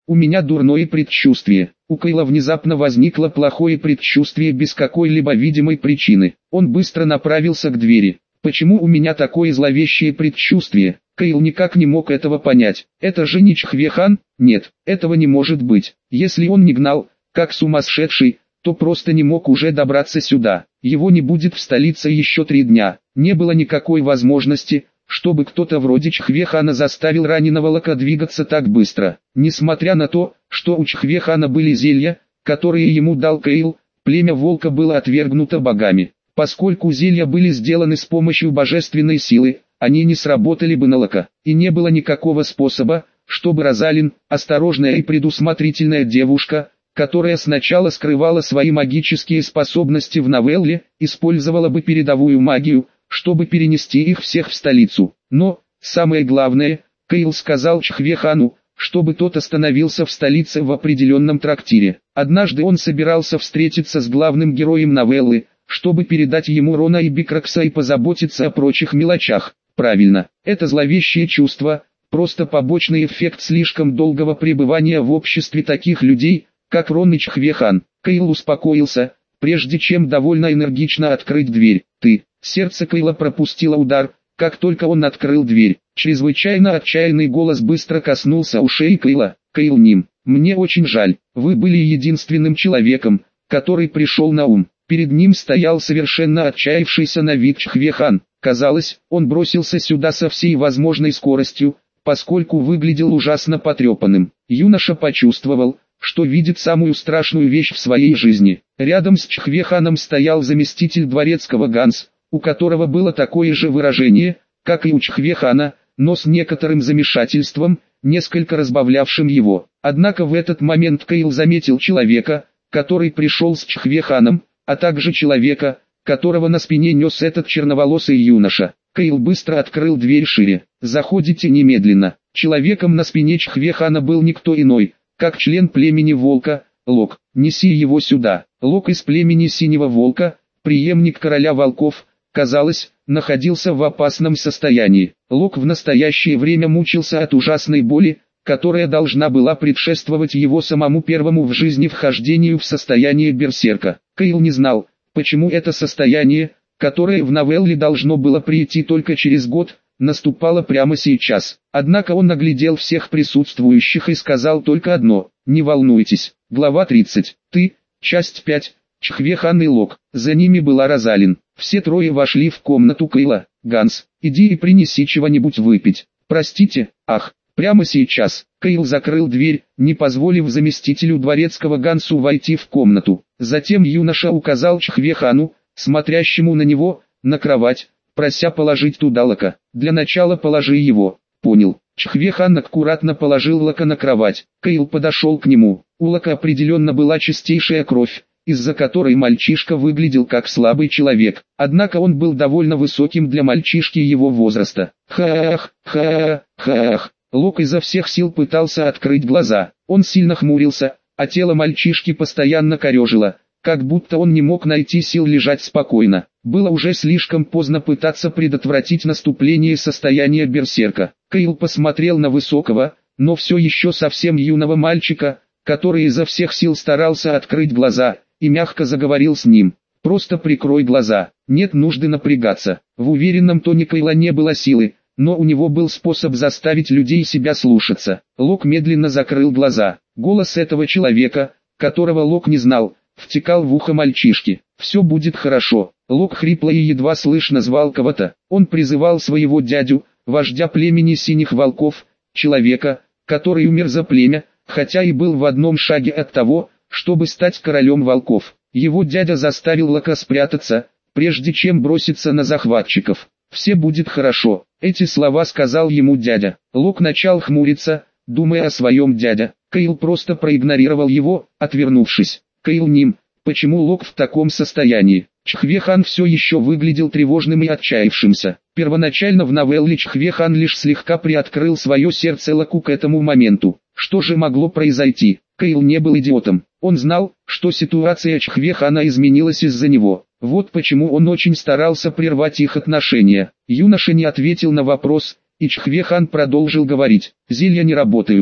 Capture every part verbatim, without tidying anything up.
У меня дурное предчувствие. У Кейла внезапно возникло плохое предчувствие без какой-либо видимой причины. Он быстро направился к двери. Почему у меня такое зловещее предчувствие? Кейл никак не мог этого понять. Это же не Чхве-хан? Нет, этого не может быть. Если он не гнал, как сумасшедший, то просто не мог уже добраться сюда. Его не будет в столице еще три дня. Не было никакой возможности, чтобы кто-то вроде Чхве-хана заставил раненого Лока двигаться так быстро. Несмотря на то, что у Чхве-хана были зелья, которые ему дал Кейл, племя волка было отвергнуто богами. Поскольку зелья были сделаны с помощью божественной силы, они не сработали бы на Лока, и не было никакого способа, чтобы Розалин, осторожная и предусмотрительная девушка, которая сначала скрывала свои магические способности в новелле, использовала бы передовую магию, чтобы перенести их всех в столицу. Но, самое главное, Кейл сказал Чхве-хану, чтобы тот остановился в столице в определенном трактире. Однажды он собирался встретиться с главным героем новеллы, чтобы передать ему Рона и Бикракса и позаботиться о прочих мелочах. Правильно, это зловещее чувство, просто побочный эффект слишком долгого пребывания в обществе таких людей, как Рон и Чхве-хан. Кейл успокоился, прежде чем довольно энергично открыть дверь. «Ты». Сердце Кейла пропустило удар, как только он открыл дверь. Чрезвычайно отчаянный голос быстро коснулся ушей Кейла. «Кейл Ним, мне очень жаль, вы были единственным человеком, который пришел на ум». Перед ним стоял совершенно отчаявшийся на вид Чхве-хан. Казалось, он бросился сюда со всей возможной скоростью, поскольку выглядел ужасно потрепанным. Юноша почувствовал, что видит самую страшную вещь в своей жизни. Рядом с Чхве-ханом стоял заместитель дворецкого Ганс, у которого было такое же выражение, как и у Чхве-хана, но с некоторым замешательством, несколько разбавлявшим его. Однако в этот момент Кейл заметил человека, который пришел с Чхве-ханом, а также человека, которого на спине нес этот черноволосый юноша. Кейл быстро открыл дверь шире. «Заходите немедленно». Человеком на спине Чхве-хана был никто иной, как член племени волка, Лок. «Неси его сюда». Лок из племени синего волка, преемник короля волков, казалось, находился в опасном состоянии. Лок в настоящее время мучился от ужасной боли, которая должна была предшествовать его самому первому в жизни вхождению в состояние берсерка. Кейл не знал, почему это состояние, которое в новелле должно было прийти только через год, наступало прямо сейчас. Однако он оглядел всех присутствующих и сказал только одно: «Не волнуйтесь». Глава тридцать. «Ты», часть пять, Чхве-хан и Лок. За ними была Розалин. Все трое вошли в комнату Кейла. «Ганс, иди и принеси чего-нибудь выпить». «Простите, ах». Прямо сейчас, Кейл закрыл дверь, не позволив заместителю дворецкого Гансу войти в комнату. Затем юноша указал Чхве-хану, смотрящему на него, на кровать, прося положить туда Лока. «Для начала положи его». «Понял». Чхве-хан аккуратно положил Лока на кровать. Кейл подошел к нему. У Лока определенно была чистейшая кровь, из-за которой мальчишка выглядел как слабый человек. Однако он был довольно высоким для мальчишки его возраста. «Хаах, хаах, хаах». Лок изо всех сил пытался открыть глаза. Он сильно хмурился, а тело мальчишки постоянно корежило, как будто он не мог найти сил лежать спокойно. Было уже слишком поздно пытаться предотвратить наступление состояния берсерка. Кейл посмотрел на высокого, но все еще совсем юного мальчика, который изо всех сил старался открыть глаза, и мягко заговорил с ним. «Просто прикрой глаза, нет нужды напрягаться». В уверенном тоне Кейла не было силы, но у него был способ заставить людей себя слушаться. Лок медленно закрыл глаза. Голос этого человека, которого Лок не знал, втекал в ухо мальчишки. «Все будет хорошо». Лок хрипло и едва слышно звал кого-то. Он призывал своего дядю, вождя племени синих волков, человека, который умер за племя, хотя и был в одном шаге от того, чтобы стать королем волков. Его дядя заставил Лока спрятаться, прежде чем броситься на захватчиков. «Все будет хорошо». Эти слова сказал ему дядя. Лок начал хмуриться, думая о своем дяде. Кейл просто проигнорировал его, отвернувшись. «Кейл Ним, почему Лок в таком состоянии?» Чхве-хан все еще выглядел тревожным и отчаявшимся. Первоначально в новелле Чхве-хан лишь слегка приоткрыл свое сердце Локу к этому моменту. Что же могло произойти? Кейл не был идиотом. Он знал, что ситуация Чхве-хана изменилась из-за него. Вот почему он очень старался прервать их отношения. Юноша не ответил на вопрос, и Чхве-хан продолжил говорить. «Зелья не работают.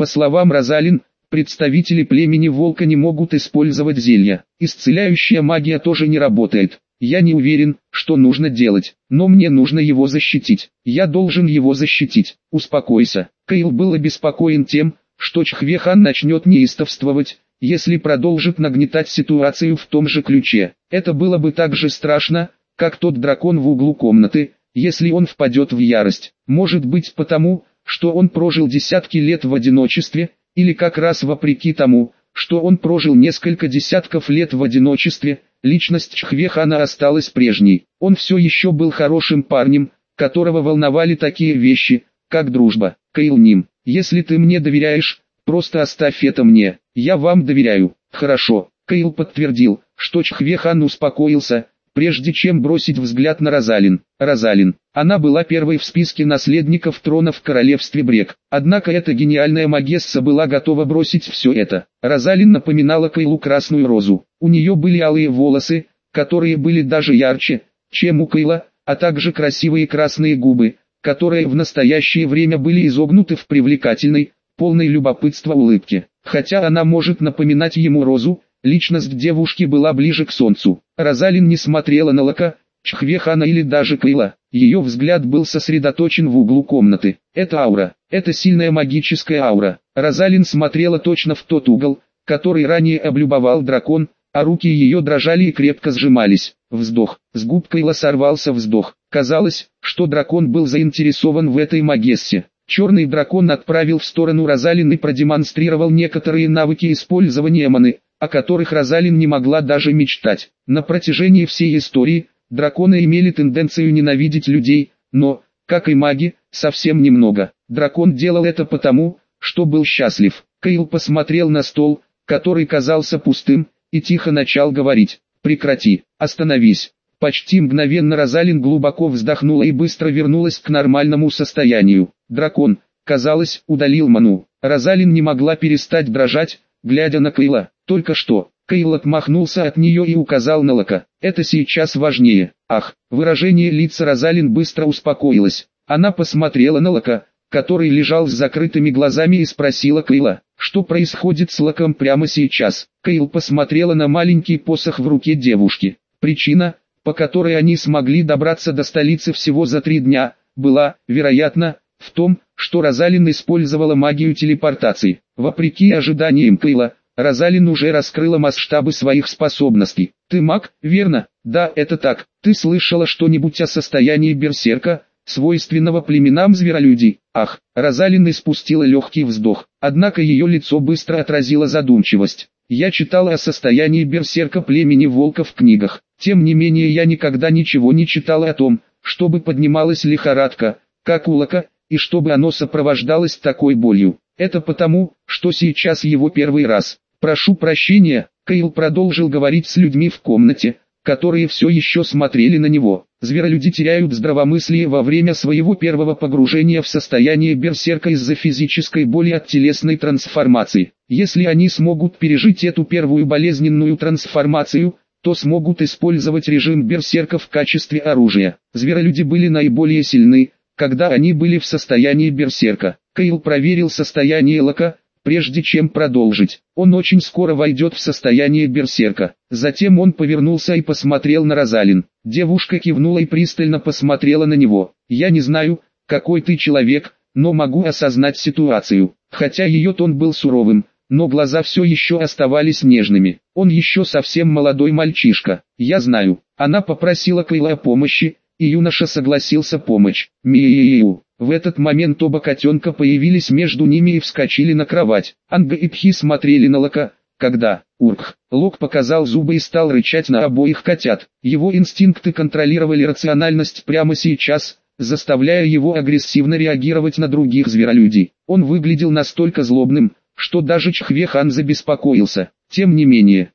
По словам Розалин, представители племени Волка не могут использовать зелья. Исцеляющая магия тоже не работает. Я не уверен, что нужно делать, но мне нужно его защитить. Я должен его защитить. Успокойся. Кайл был обеспокоен тем, что Чхве-хан начнет неистовствовать, если продолжит нагнетать ситуацию в том же ключе. Это было бы так же страшно, как тот дракон в углу комнаты, если он впадет в ярость. Может быть потому, что он прожил десятки лет в одиночестве, или как раз вопреки тому, что он прожил несколько десятков лет в одиночестве, личность Чхве-хана осталась прежней. Он все еще был хорошим парнем, которого волновали такие вещи, как дружба. Кайл Ним, если ты мне доверяешь, просто оставь это мне. Я вам доверяю. Хорошо. Кайл подтвердил, что Чхве-хан успокоился, прежде чем бросить взгляд на Розалин. Розалин. Она была первой в списке наследников трона в королевстве Брек. Однако эта гениальная магесса была готова бросить все это. Розалин напоминала Кайлу красную розу. У нее были алые волосы, которые были даже ярче, чем у Кайла, а также красивые красные губы, которые в настоящее время были изогнуты в привлекательной, полной любопытства улыбке. Хотя она может напоминать ему розу, личность девушки была ближе к солнцу. Розалин не смотрела на Лока, Чхве-хана или даже Кайла. Ее взгляд был сосредоточен в углу комнаты. Это аура. Это сильная магическая аура. Розалин смотрела точно в тот угол, который ранее облюбовал дракон, а руки ее дрожали и крепко сжимались. Вздох. С губ Кайла сорвался вздох. Казалось, что дракон был заинтересован в этой магессе. Черный дракон отправил в сторону Розалин и продемонстрировал некоторые навыки использования маны, о которых Розалин не могла даже мечтать. На протяжении всей истории, драконы имели тенденцию ненавидеть людей, но, как и маги, совсем немного. Дракон делал это потому, что был счастлив. Кайл посмотрел на стол, который казался пустым, и тихо начал говорить. «Прекрати, остановись». Почти мгновенно Розалин глубоко вздохнула и быстро вернулась к нормальному состоянию. Дракон, казалось, удалил ману. Розалин не могла перестать дрожать, глядя на Кайла. Только что, Кайл отмахнулся от нее и указал на Лока. Это сейчас важнее. Ах, выражение лица Розалин быстро успокоилось. Она посмотрела на Лока, который лежал с закрытыми глазами, и спросила Кайла, что происходит с Локом прямо сейчас. Кайл посмотрела на маленький посох в руке девушки. Причина, по которой они смогли добраться до столицы всего за три дня, была, вероятно, в том, что Розалин использовала магию телепортации. Вопреки ожиданиям Кайла, Розалин уже раскрыла масштабы своих способностей. «Ты маг, верно?» «Да, это так. Ты слышала что-нибудь о состоянии берсерка, свойственного племенам зверолюдей?» Ах, Розалин испустила легкий вздох, однако ее лицо быстро отразило задумчивость. «Я читала о состоянии берсерка племени волка в книгах. Тем не менее я никогда ничего не читала о том, чтобы поднималась лихорадка, как у Лока, и чтобы оно сопровождалось такой болью. Это потому, что сейчас его первый раз. Прошу прощения», Кайл продолжил говорить с людьми в комнате, которые все еще смотрели на него. Зверолюди теряют здравомыслие во время своего первого погружения в состояние берсерка из-за физической боли от телесной трансформации. Если они смогут пережить эту первую болезненную трансформацию, то смогут использовать режим берсерка в качестве оружия. Зверолюди были наиболее сильны, когда они были в состоянии берсерка. Кайл проверил состояние Лока, прежде чем продолжить. Он очень скоро войдет в состояние берсерка. Затем он повернулся и посмотрел на Розалин. Девушка кивнула и пристально посмотрела на него. «Я не знаю, какой ты человек, но могу осознать ситуацию». Хотя ее тон был суровым, но глаза все еще оставались нежными. Он еще совсем молодой мальчишка. «Я знаю». Она попросила Кайла о помощи, и юноша согласился помочь. Миу. В этот момент оба котенка появились между ними и вскочили на кровать. Анга и Пхи смотрели на Лока, когда Урк. Лок показал зубы и стал рычать на обоих котят. Его инстинкты контролировали рациональность прямо сейчас, заставляя его агрессивно реагировать на других зверолюдей. Он выглядел настолько злобным, что даже Чхве-хан забеспокоился. Тем не менее,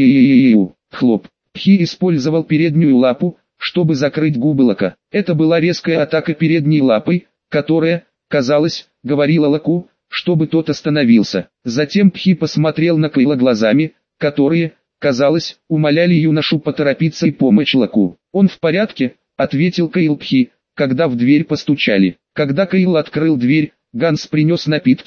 миу, хлоп. Пхи использовал переднюю лапу, чтобы закрыть губы Лока. Это была резкая атака передней лапой, которая, казалось, говорила Локу, чтобы тот остановился. Затем Пхи посмотрел на Кайла глазами, которые, казалось, умоляли юношу поторопиться и помочь Локу. «Он в порядке?» — ответил Кайл Пхи, когда в дверь постучали. Когда Кайл открыл дверь, Ганс принес напитки,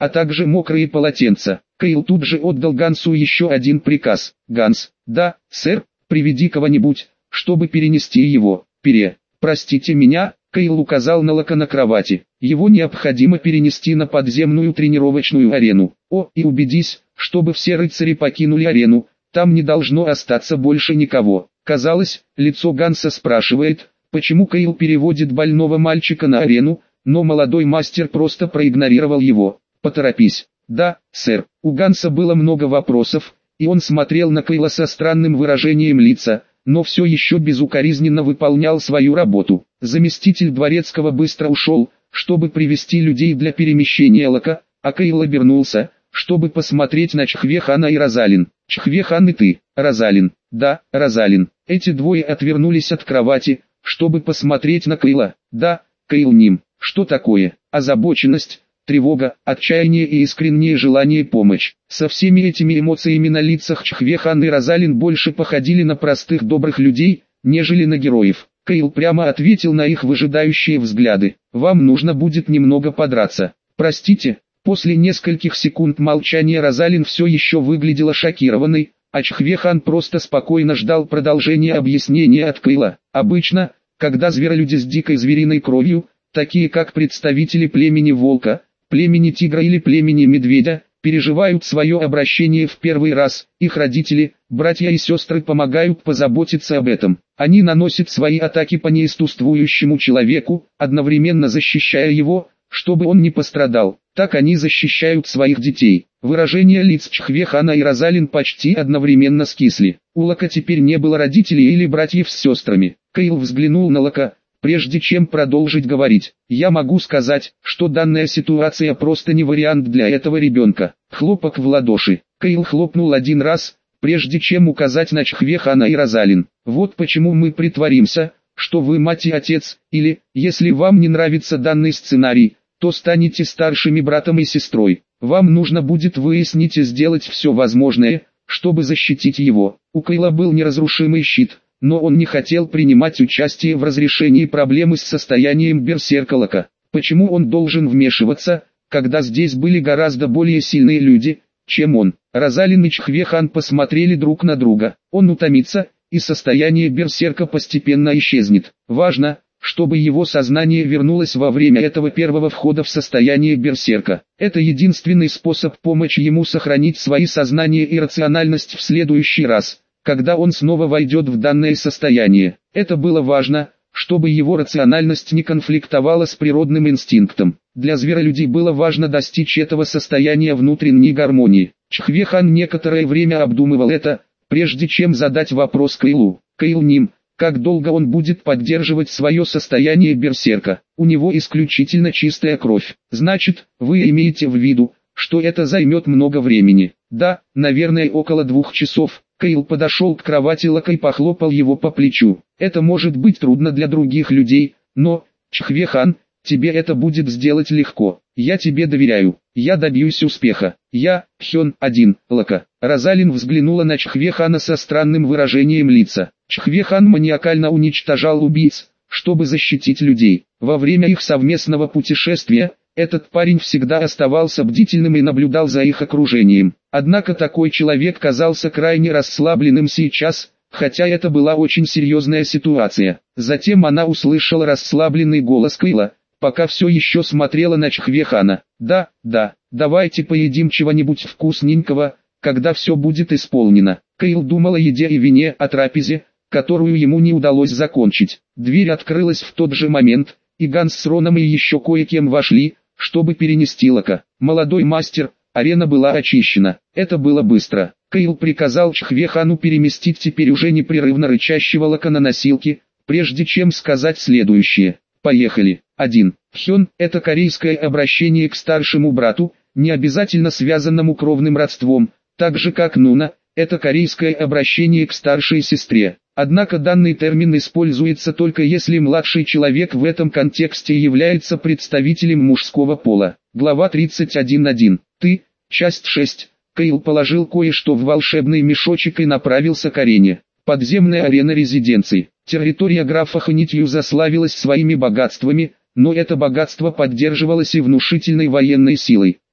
а также мокрые полотенца. Кейл тут же отдал Гансу еще один приказ. «Ганс». «Да, сэр, приведи кого-нибудь, чтобы перенести его». «Пере». «Простите меня», Кейл указал на Лока на кровати. «Его необходимо перенести на подземную тренировочную арену. О, и убедись, чтобы все рыцари покинули арену, там не должно остаться больше никого». Казалось, лицо Ганса спрашивает, почему Кейл переводит больного мальчика на арену, но молодой мастер просто проигнорировал его. «Поторопись». «Да, сэр». У Ганса было много вопросов, и он смотрел на Кейла со странным выражением лица, но все еще безукоризненно выполнял свою работу. Заместитель дворецкого быстро ушел, чтобы привести людей для перемещения Лока, а Кейл обернулся, чтобы посмотреть на Чхве-хана и Розалин. «Чхве-хан и ты, Розалин». «Да, Розалин». Эти двое отвернулись от кровати, чтобы посмотреть на Кейла. «Да, Кейл Ним». «Что такое?» «Озабоченность, тревога, отчаяние и искреннее желание помочь». Со всеми этими эмоциями на лицах Чхве-хан и Розалин больше походили на простых добрых людей, нежели на героев. Кейл прямо ответил на их выжидающие взгляды. «Вам нужно будет немного подраться». «Простите». После нескольких секунд молчания Розалин все еще выглядела шокированной, а Чхве-хан просто спокойно ждал продолжения объяснения от Кейла. Обычно, когда зверолюди с дикой звериной кровью, такие как представители племени волка, племени тигра или племени медведя, переживают свое обращение в первый раз, их родители, братья и сестры помогают позаботиться об этом. Они наносят свои атаки по неистуствующему человеку, одновременно защищая его, чтобы он не пострадал. Так они защищают своих детей. Выражения лиц Чхве-хана и Розалин почти одновременно скисли. У Лока теперь не было родителей или братьев с сестрами. Кейл взглянул на Лока, прежде чем продолжить говорить. «Я могу сказать, что данная ситуация просто не вариант для этого ребенка». Хлопок в ладоши. Кейл хлопнул один раз, прежде чем указать на Чхве-хана и Розалин. «Вот почему мы притворимся, что вы мать и отец, или, если вам не нравится данный сценарий, то станете старшими братом и сестрой. Вам нужно будет выяснить и сделать все возможное, чтобы защитить его». У Кейла был неразрушимый щит, но он не хотел принимать участие в разрешении проблемы с состоянием берсерка Лока. Почему он должен вмешиваться, когда здесь были гораздо более сильные люди, чем он? Розалин и Чхве-хан посмотрели друг на друга. Он утомится, и состояние берсерка постепенно исчезнет. Важно, чтобы его сознание вернулось во время этого первого входа в состояние берсерка. Это единственный способ помочь ему сохранить свои сознание и рациональность в следующий раз, когда он снова войдет в данное состояние. Это было важно, чтобы его рациональность не конфликтовала с природным инстинктом. Для зверолюдей было важно достичь этого состояния внутренней гармонии. Чхве-хан некоторое время обдумывал это, прежде чем задать вопрос Кейлу. «Кейл Ним, как долго он будет поддерживать свое состояние берсерка? У него исключительно чистая кровь. Значит, вы имеете в виду, что это займет много времени?» «Да, наверное, около двух часов». Кейл подошел к кровати Лока и похлопал его по плечу. «Это может быть трудно для других людей, но, Чхве-хан, тебе это будет сделать легко. Я тебе доверяю. Я добьюсь успеха. Я, Хён, один, Лока». Розалин взглянула на Чхве-хана со странным выражением лица. Чхве-хан маниакально уничтожал убийц, чтобы защитить людей. Во время их совместного путешествия, этот парень всегда оставался бдительным и наблюдал за их окружением. Однако такой человек казался крайне расслабленным сейчас, хотя это была очень серьезная ситуация. Затем она услышала расслабленный голос Кейла, пока все еще смотрела на Чхве-хана. «Да, да, давайте поедим чего-нибудь вкусненького, когда все будет исполнено». Кейл думал о еде и вине, о трапезе, которую ему не удалось закончить. Дверь открылась в тот же момент, и Ганс с Роном и еще кое-кем вошли, чтобы перенести Лока. «Молодой мастер», арена была очищена. Это было быстро. Кейл приказал Чхве-хану переместить теперь уже непрерывно рычащего Лока на носилки, прежде чем сказать следующее. «Поехали». один. Хён – это корейское обращение к старшему брату, не обязательно связанному кровным родством, так же как Нуна – это корейское обращение к старшей сестре. Однако данный термин используется только если младший человек в этом контексте является представителем мужского пола. Глава тридцать один точка один. Ты, часть шесть. Кейл положил кое-что в волшебный мешочек и направился к арене. Подземная арена резиденции. Территория графа Ханитью заславилась своими богатствами, но это богатство поддерживалось и внушительной военной силой.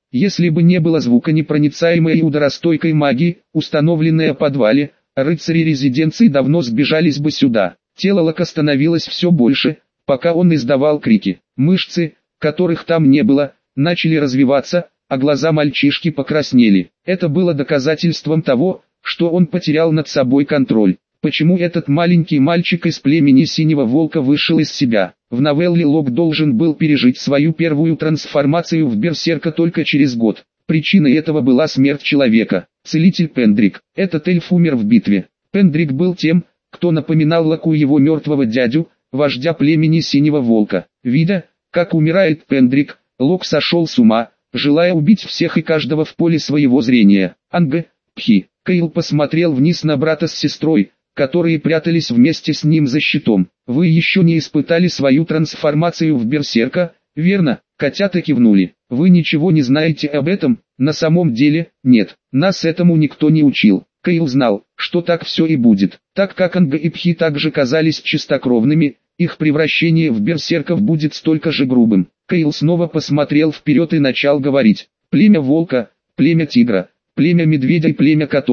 Если бы не было звуконепроницаемой и ударостойкой магии, установленной в подвале, рыцари резиденции давно сбежались бы сюда. Тело Лока становилось все больше, пока он издавал крики. Мышцы, которых там не было, начали развиваться, а глаза мальчишки покраснели. Это было доказательством того, что он потерял над собой контроль. Почему этот маленький мальчик из племени Синего Волка вышел из себя? В новелле Лок должен был пережить свою первую трансформацию в берсерка только через год. Причиной этого была смерть человека. Целитель Пендрик. Этот эльф умер в битве. Пендрик был тем, кто напоминал Локу его мертвого дядю, вождя племени Синего Волка. Видя, как умирает Пендрик, Лок сошел с ума, желая убить всех и каждого в поле своего зрения. Анга, Пхи. Кейл посмотрел вниз на брата с сестрой, которые прятались вместе с ним за щитом. «Вы еще не испытали свою трансформацию в берсерка, верно?» Котята кивнули. «Вы ничего не знаете об этом?» «На самом деле, нет. Нас этому никто не учил». Кейл знал, что так все и будет. Так как Анга и Пхи также казались чистокровными, их превращение в берсерков будет столько же грубым. Кейл снова посмотрел вперед и начал говорить. «Племя волка, племя тигра, племя медведя и племя котов.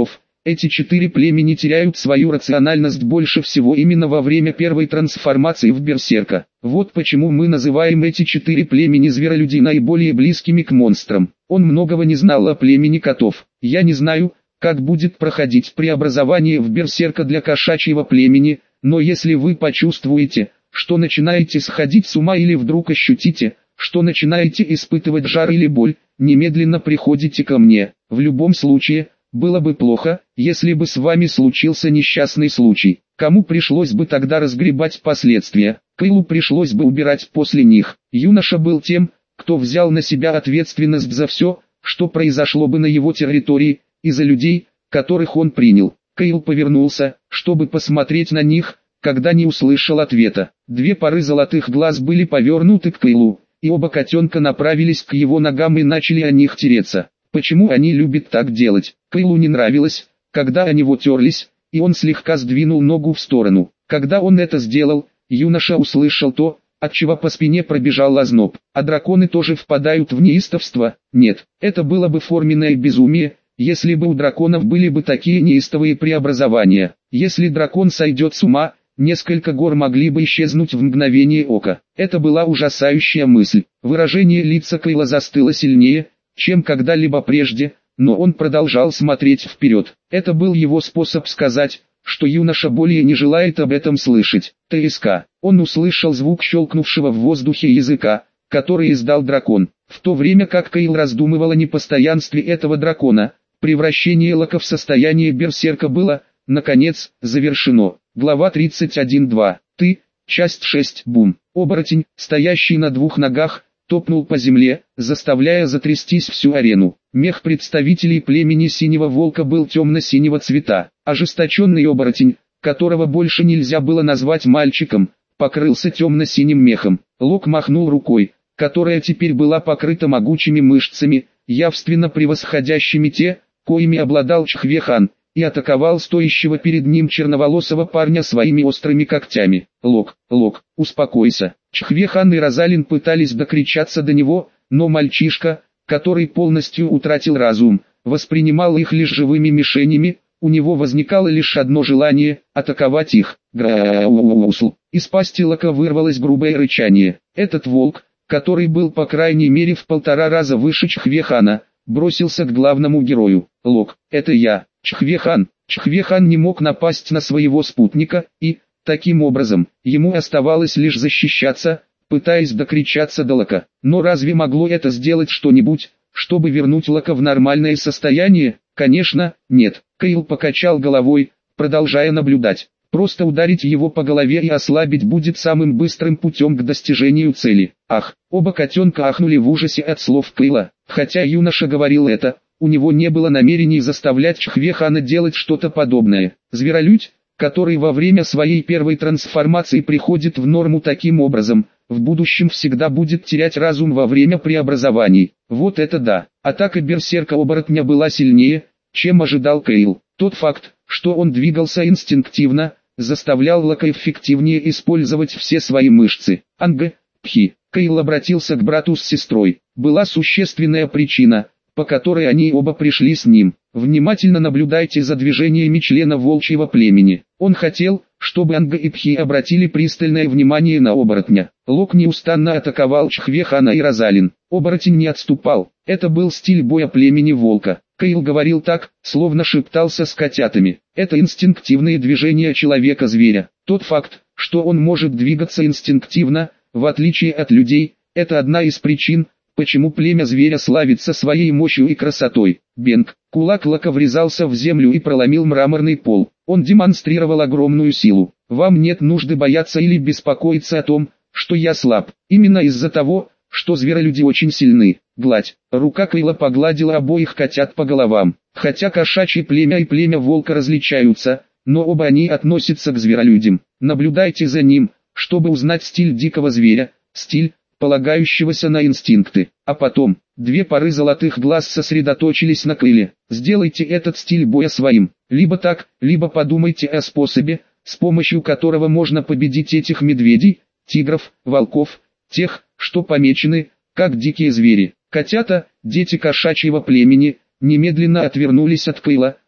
Эти четыре племени теряют свою рациональность больше всего именно во время первой трансформации в берсерка. Вот почему мы называем эти четыре племени зверолюдей наиболее близкими к монстрам. Он многого не знал о племени котов. Я не знаю, как будет проходить преобразование в берсерка для кошачьего племени, но если вы почувствуете, что начинаете сходить с ума или вдруг ощутите, что начинаете испытывать жар или боль, немедленно приходите ко мне. В любом случае, было бы плохо, если бы с вами случился несчастный случай. Кому пришлось бы тогда разгребать последствия? Кейлу пришлось бы убирать после них. Юноша был тем, кто взял на себя ответственность за все, что произошло бы на его территории, и за людей, которых он принял. Кейл повернулся, чтобы посмотреть на них, когда не услышал ответа. Две пары золотых глаз были повернуты к Кейлу, и оба котенка направились к его ногам и начали о них тереться. Почему они любят так делать? Кейлу не нравилось, когда они его терлись, и он слегка сдвинул ногу в сторону. Когда он это сделал, юноша услышал то, от чего по спине пробежал озноб. А драконы тоже впадают в неистовство? Нет, это было бы форменное безумие, если бы у драконов были бы такие неистовые преобразования. Если дракон сойдет с ума, несколько гор могли бы исчезнуть в мгновение ока. Это была ужасающая мысль. Выражение лица Кейла застыло сильнее, чем когда-либо прежде, но он продолжал смотреть вперед. Это был его способ сказать, что юноша более не желает об этом слышать. ТСК. Он услышал звук щелкнувшего в воздухе языка, который издал дракон. В то время как Кейл раздумывал о непостоянстве этого дракона, превращение Лока в состояние берсерка было, наконец, завершено. Глава тридцать один два. Ты, часть шесть. Бум. Оборотень, стоящий на двух ногах, топнул по земле, заставляя затрястись всю арену. Мех представителей племени Синего Волка был темно-синего цвета. Ожесточенный оборотень, которого больше нельзя было назвать мальчиком, покрылся темно-синим мехом. Лок махнул рукой, которая теперь была покрыта могучими мышцами, явственно превосходящими те, коими обладал Чхве-хан, и атаковал стоящего перед ним черноволосого парня своими острыми когтями. «Лок, Лок, успокойся». Чхве-хан и Розалин пытались докричаться до него, но мальчишка, который полностью утратил разум, воспринимал их лишь живыми мишенями. У него возникало лишь одно желание – атаковать их. Граусл. Из пасти Лока вырвалось грубое рычание. Этот волк, который был по крайней мере в полтора раза выше Чхве-хана, бросился к главному герою. «Лок, это я, Чхве-хан». Чхве-хан не мог напасть на своего спутника, и, таким образом, ему оставалось лишь защищаться, пытаясь докричаться до Лока. Но разве могло это сделать что-нибудь, чтобы вернуть Лока в нормальное состояние? Конечно, нет. Кейл покачал головой, продолжая наблюдать. Просто ударить его по голове и ослабить будет самым быстрым путем к достижению цели. Ах, оба котенка ахнули в ужасе от слов Кейла. Хотя юноша говорил это, у него не было намерений заставлять Чхве-хана делать что-то подобное. Зверолюдь, который во время своей первой трансформации приходит в норму таким образом, в будущем всегда будет терять разум во время преобразований. Вот это да. Атака берсерка-оборотня была сильнее, чем ожидал Кейл. Тот факт, что он двигался инстинктивно, заставлял Лока эффективнее использовать все свои мышцы. Анга, Пхи. Кейл обратился к брату с сестрой. Была существенная причина, по которой они оба пришли с ним. Внимательно наблюдайте за движениями члена волчьего племени. Он хотел, чтобы Анга и Пхи обратили пристальное внимание на оборотня. Лок неустанно атаковал Чхве-хана и Розалин. Оборотень не отступал. Это был стиль боя племени волка. Кейл говорил так, словно шептался с котятами. Это инстинктивные движения человека-зверя. Тот факт, что он может двигаться инстинктивно, в отличие от людей, это одна из причин, почему племя зверя славится своей мощью и красотой. Бенг. Кулак Лока врезался в землю и проломил мраморный пол. Он демонстрировал огромную силу. Вам нет нужды бояться или беспокоиться о том, что я слаб. Именно из-за того, что зверолюди очень сильны. Гладь. Рука Кейла погладила обоих котят по головам. Хотя кошачье племя и племя волка различаются, но оба они относятся к зверолюдям. Наблюдайте за ним, чтобы узнать стиль дикого зверя, стиль, полагающегося на инстинкты. А потом, две пары золотых глаз сосредоточились на Кейле. Сделайте этот стиль боя своим. Либо так, либо подумайте о способе, с помощью которого можно победить этих медведей, тигров, волков, тех, что помечены, как дикие звери. Котята, дети кошачьего племени, немедленно отвернулись от Кейла,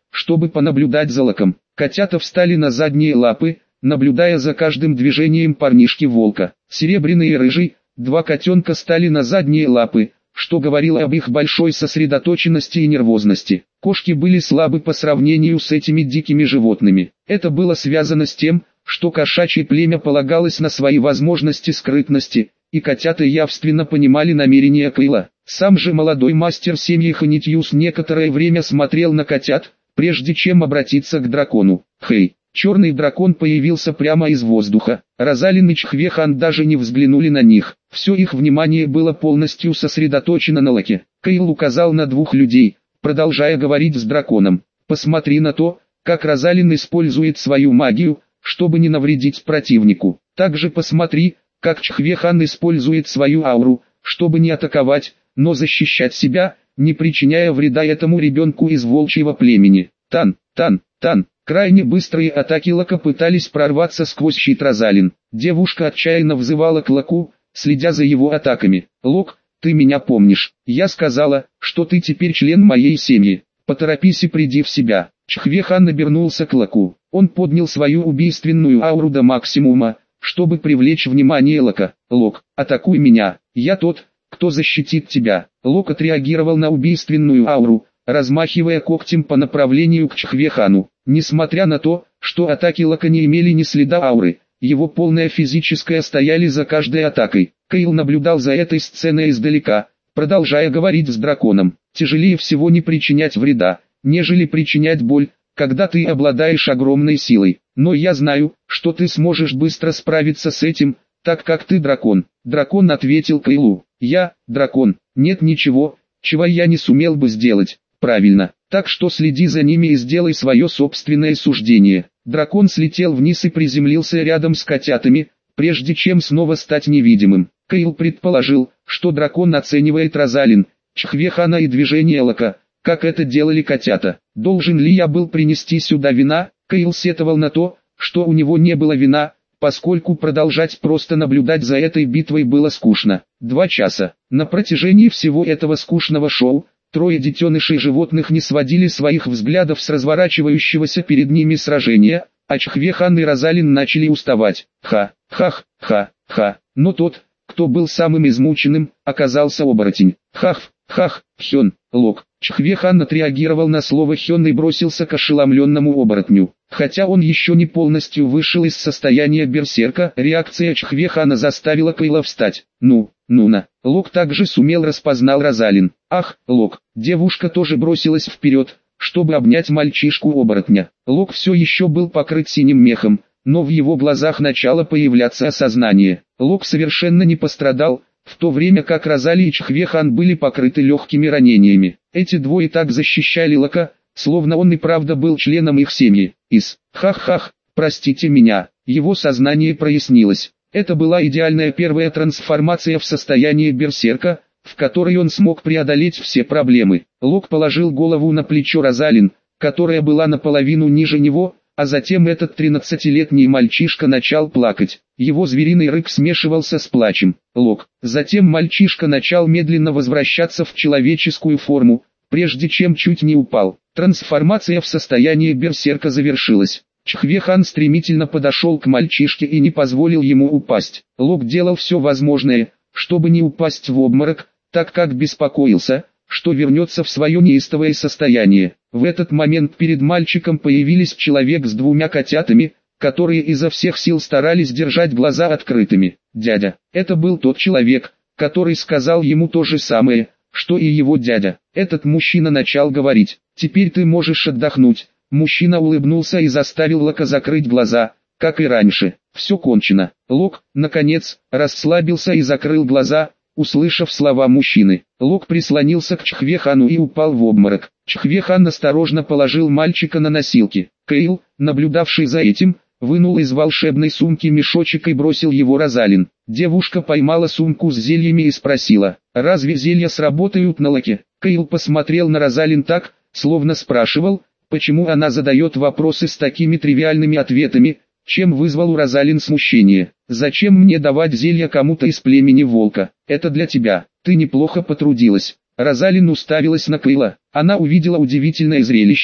чтобы понаблюдать за Локом. Котята встали на задние лапы, наблюдая за каждым движением парнишки-волка. Серебряный и рыжий, два котенка стали на задние лапы, что говорило об их большой сосредоточенности и нервозности. Кошки были слабы по сравнению с этими дикими животными. Это было связано с тем, что кошачье племя полагалось на свои возможности скрытности, и котята явственно понимали намерения Кайла. Сам же молодой мастер семьи Ханитьюс некоторое время смотрел на котят, прежде чем обратиться к дракону. «Хей!» Черный дракон появился прямо из воздуха. Розалин и Чхвехан даже не взглянули на них. Все их внимание было полностью сосредоточено на Локе. Кайл указал на двух людей, продолжая говорить с драконом. «Посмотри на то, как Розалин использует свою магию, чтобы не навредить противнику. Также посмотри, как Чхвехан использует свою ауру, чтобы не атаковать, но защищать себя, не причиняя вреда этому ребенку из волчьего племени». Тан, тан, тан. Крайне быстрые атаки Лока пытались прорваться сквозь щит Розалин. Девушка отчаянно взывала к Локу, следя за его атаками. «Лок, ты меня помнишь. Я сказала, что ты теперь член моей семьи. Поторопись и приди в себя». Чхвехан обернулся к Локу. Он поднял свою убийственную ауру до максимума, чтобы привлечь внимание Лока. «Лок, атакуй меня. Я тот, кто защитит тебя». Лок отреагировал на убийственную ауру, размахивая когтем по направлению к Чхвехану. Несмотря на то, что атаки Лока не имели ни следа ауры, его полная физическая стояли за каждой атакой. Кайл наблюдал за этой сценой издалека, продолжая говорить с драконом. «Тяжелее всего не причинять вреда, нежели причинять боль, когда ты обладаешь огромной силой. Но я знаю, что ты сможешь быстро справиться с этим, так как ты дракон». Дракон ответил Кайлу: «Я, дракон, нет ничего, чего я не сумел бы сделать». «Правильно, так что следи за ними и сделай свое собственное суждение». Дракон слетел вниз и приземлился рядом с котятами, прежде чем снова стать невидимым. Кайл предположил, что дракон оценивает Розалин, Чхвехана и движение Лока, как это делали котята. «Должен ли я был принести сюда вина?» Кайл сетовал на то, что у него не было вина, поскольку продолжать просто наблюдать за этой битвой было скучно. Два часа. На протяжении всего этого скучного шоу, трое детенышей животных не сводили своих взглядов с разворачивающегося перед ними сражения, а Чхвехан и Розалин начали уставать. Ха, хах, ха, ха. Но тот, кто был самым измученным, оказался оборотень. Хах, хах, Хён, Лок. Чхвехан отреагировал на слово Хён и бросился к ошеломленному оборотню. Хотя он еще не полностью вышел из состояния берсерка, реакция Чхвехана заставила Кайла встать. «Ну, ну-на». Лок также сумел распознал Розалин. «Ах, Лок». Девушка тоже бросилась вперед, чтобы обнять мальчишку-оборотня. Лок все еще был покрыт синим мехом, но в его глазах начало появляться осознание. Лок совершенно не пострадал, в то время как Розали и Чхвехан были покрыты легкими ранениями. Эти двое так защищали Лока, словно он и правда был членом их семьи. Из «Хах-хах, простите меня», его сознание прояснилось. Это была идеальная первая трансформация в состояние берсерка, в которой он смог преодолеть все проблемы. Лок положил голову на плечо Розалин, которая была наполовину ниже него, а затем этот тринадцатилетний мальчишка начал плакать. Его звериный рык смешивался с плачем. Лок. Затем мальчишка начал медленно возвращаться в человеческую форму, прежде чем чуть не упал. Трансформация в состояние берсерка завершилась. Чхвехан стремительно подошел к мальчишке и не позволил ему упасть. Лок делал все возможное, чтобы не упасть в обморок, так как беспокоился, что вернется в свое неистовое состояние. В этот момент перед мальчиком появились человек с двумя котятами, которые изо всех сил старались держать глаза открытыми. «Дядя». Это был тот человек, который сказал ему то же самое, что и его дядя. Этот мужчина начал говорить: «Теперь ты можешь отдохнуть». Мужчина улыбнулся и заставил Лока закрыть глаза, как и раньше. Все кончено. Лок, наконец, расслабился и закрыл глаза, услышав слова мужчины. Лок прислонился к Чхвехану и упал в обморок. Чхвехан осторожно положил мальчика на носилки. Кайл, наблюдавший за этим, вынул из волшебной сумки мешочек и бросил его Розалин. Девушка поймала сумку с зельями и спросила: «Разве зелья сработают на Локе?» Кайл посмотрел на Розалин так, словно спрашивал, почему она задает вопросы с такими тривиальными ответами, чем вызвал у Розалин смущение. «Зачем мне давать зелья кому-то из племени волка? Это для тебя, ты неплохо потрудилась». Розалин уставилась на Кайла. Она увидела удивительное зрелище.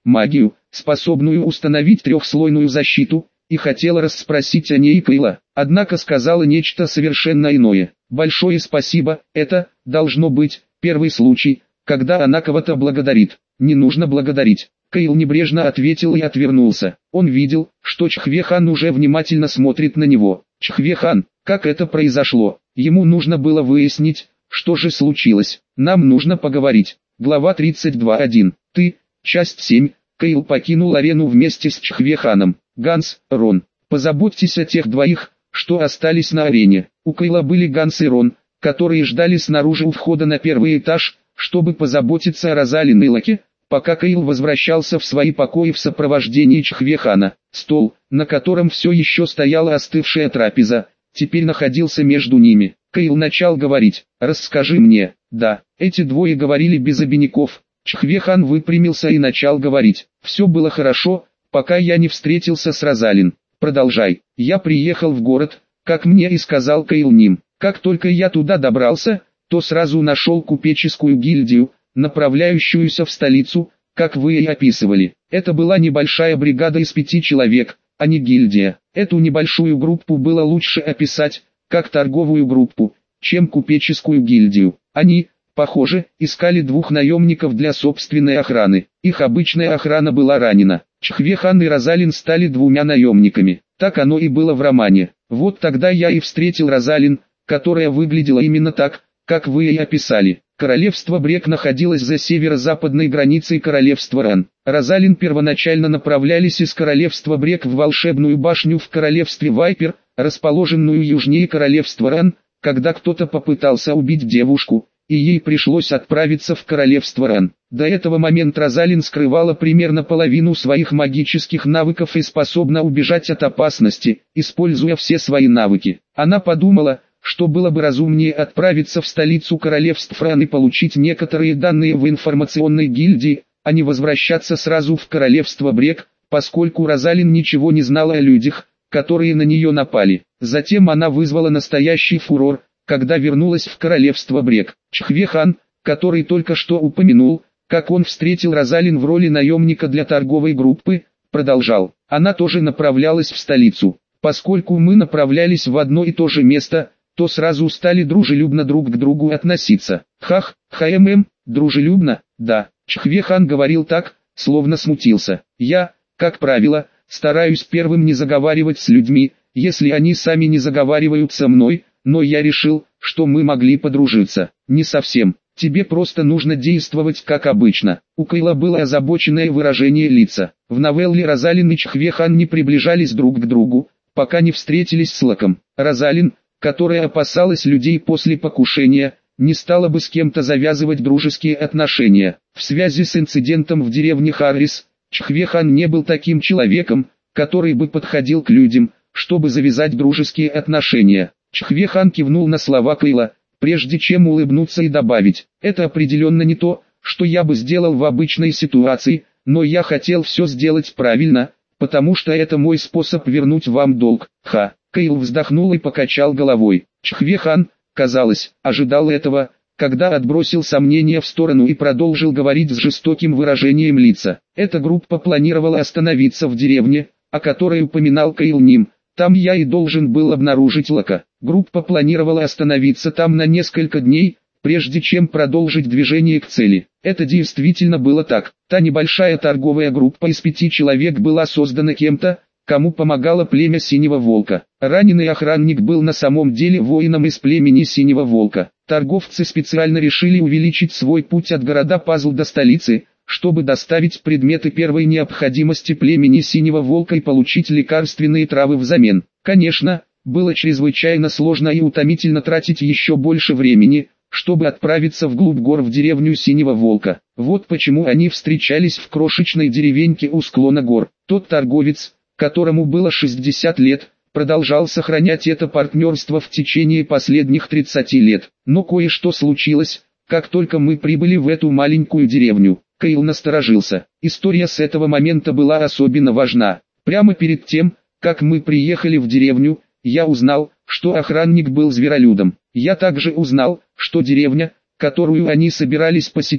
магию, способную установить трехслойную защиту, и хотела расспросить о ней Кейла, однако сказала нечто совершенно иное. «Большое спасибо, это, должно быть, первый случай, когда она кого-то благодарит. Не нужно благодарить». Кейл небрежно ответил и отвернулся. Он видел, что Чхве-хан уже внимательно смотрит на него. «Чхве-хан, как это произошло? Ему нужно было выяснить, что же случилось. Нам нужно поговорить». Глава тридцать два один. Ты, часть семь. Кейл покинул арену вместе с Чхве-ханом. Ганс, Рон, позаботьтесь о тех двоих, что остались на арене. У Кейла были Ганс и Рон, которые ждали снаружи у входа на первый этаж, чтобы позаботиться о Розалин и Лаке, пока Кейл возвращался в свои покои в сопровождении Чхве-хана. Стол, на котором все еще стояла остывшая трапеза, теперь находился между ними. Кейл начал говорить: «Расскажи мне». Да, эти двое говорили без обиняков. Чхве-хан выпрямился и начал говорить: «Все было хорошо, пока я не встретился с Розалин». «Продолжай». «Я приехал в город, как мне и сказал Кейл Ним. Как только я туда добрался, то сразу нашел купеческую гильдию, направляющуюся в столицу, как вы и описывали. Это была небольшая бригада из пяти человек, а не гильдия. Эту небольшую группу было лучше описать, как торговую группу, чем купеческую гильдию. Они, похоже, искали двух наемников для собственной охраны. Их обычная охрана была ранена. Чхве-хан и Розалин стали двумя наемниками. Так оно и было в романе. Вот тогда я и встретил Розалин, которая выглядела именно так, как вы и описали. Королевство Брек находилось за северо-западной границей королевства Ран. Розалин первоначально направлялись из королевства Брек в волшебную башню в королевстве Вайпер, расположенную южнее королевства Ран, когда кто-то попытался убить девушку, и ей пришлось отправиться в королевство Ран. До этого момента Розалин скрывала примерно половину своих магических навыков и способна убежать от опасности, используя все свои навыки. Она подумала, что было бы разумнее отправиться в столицу королевств Ран и получить некоторые данные в информационной гильдии, а не возвращаться сразу в королевство Брек, поскольку Розалин ничего не знала о людях, которые на нее напали. Затем она вызвала настоящий фурор, когда вернулась в королевство Брек. Чхве-хан, который только что упомянул, как он встретил Розалин в роли наемника для торговой группы, продолжал: «Она тоже направлялась в столицу. Поскольку мы направлялись в одно и то же место, то сразу стали дружелюбно друг к другу относиться». «Хах, хмм, дружелюбно, да». Чхве-хан говорил так, словно смутился. «Я, как правило, стараюсь первым не заговаривать с людьми, если они сами не заговаривают со мной, но я решил, что мы могли подружиться». «Не совсем. Тебе просто нужно действовать как обычно». У Кейла было озабоченное выражение лица. В новелле Розалин и Чхве-хан не приближались друг к другу, пока не встретились с Лаком. Розалин, которая опасалась людей после покушения, не стала бы с кем-то завязывать дружеские отношения. В связи с инцидентом в деревне Харрис, Чхве-хан не был таким человеком, который бы подходил к людям, чтобы завязать дружеские отношения. Чхве-хан кивнул на слова Кейла, прежде чем улыбнуться и добавить: «Это определенно не то, что я бы сделал в обычной ситуации, но я хотел все сделать правильно, потому что это мой способ вернуть вам долг». Ха. Кейл вздохнул и покачал головой. Чхве-хан, казалось, ожидал этого, когда отбросил сомнения в сторону и продолжил говорить с жестоким выражением лица. «Эта группа планировала остановиться в деревне, о которой упоминал Кейл Ним. Там я и должен был обнаружить Лака. Группа планировала остановиться там на несколько дней, прежде чем продолжить движение к цели. Это действительно было так. Та небольшая торговая группа из пяти человек была создана кем-то, кому помогало племя Синего Волка. Раненый охранник был на самом деле воином из племени Синего Волка. Торговцы специально решили увеличить свой путь от города Пазл до столицы, чтобы доставить предметы первой необходимости племени Синего Волка и получить лекарственные травы взамен. Конечно, было чрезвычайно сложно и утомительно тратить еще больше времени, чтобы отправиться вглубь гор в деревню Синего Волка. Вот почему они встречались в крошечной деревеньке у склона гор. Тот торговец, которому было шестьдесят лет, продолжал сохранять это партнерство в течение последних тридцати лет. Но кое-что случилось, как только мы прибыли в эту маленькую деревню. Кейл насторожился. История с этого момента была особенно важна. Прямо перед тем, как мы приехали в деревню, я узнал, что охранник был зверолюдом. Я также узнал, что деревня, которую они собирались посетить,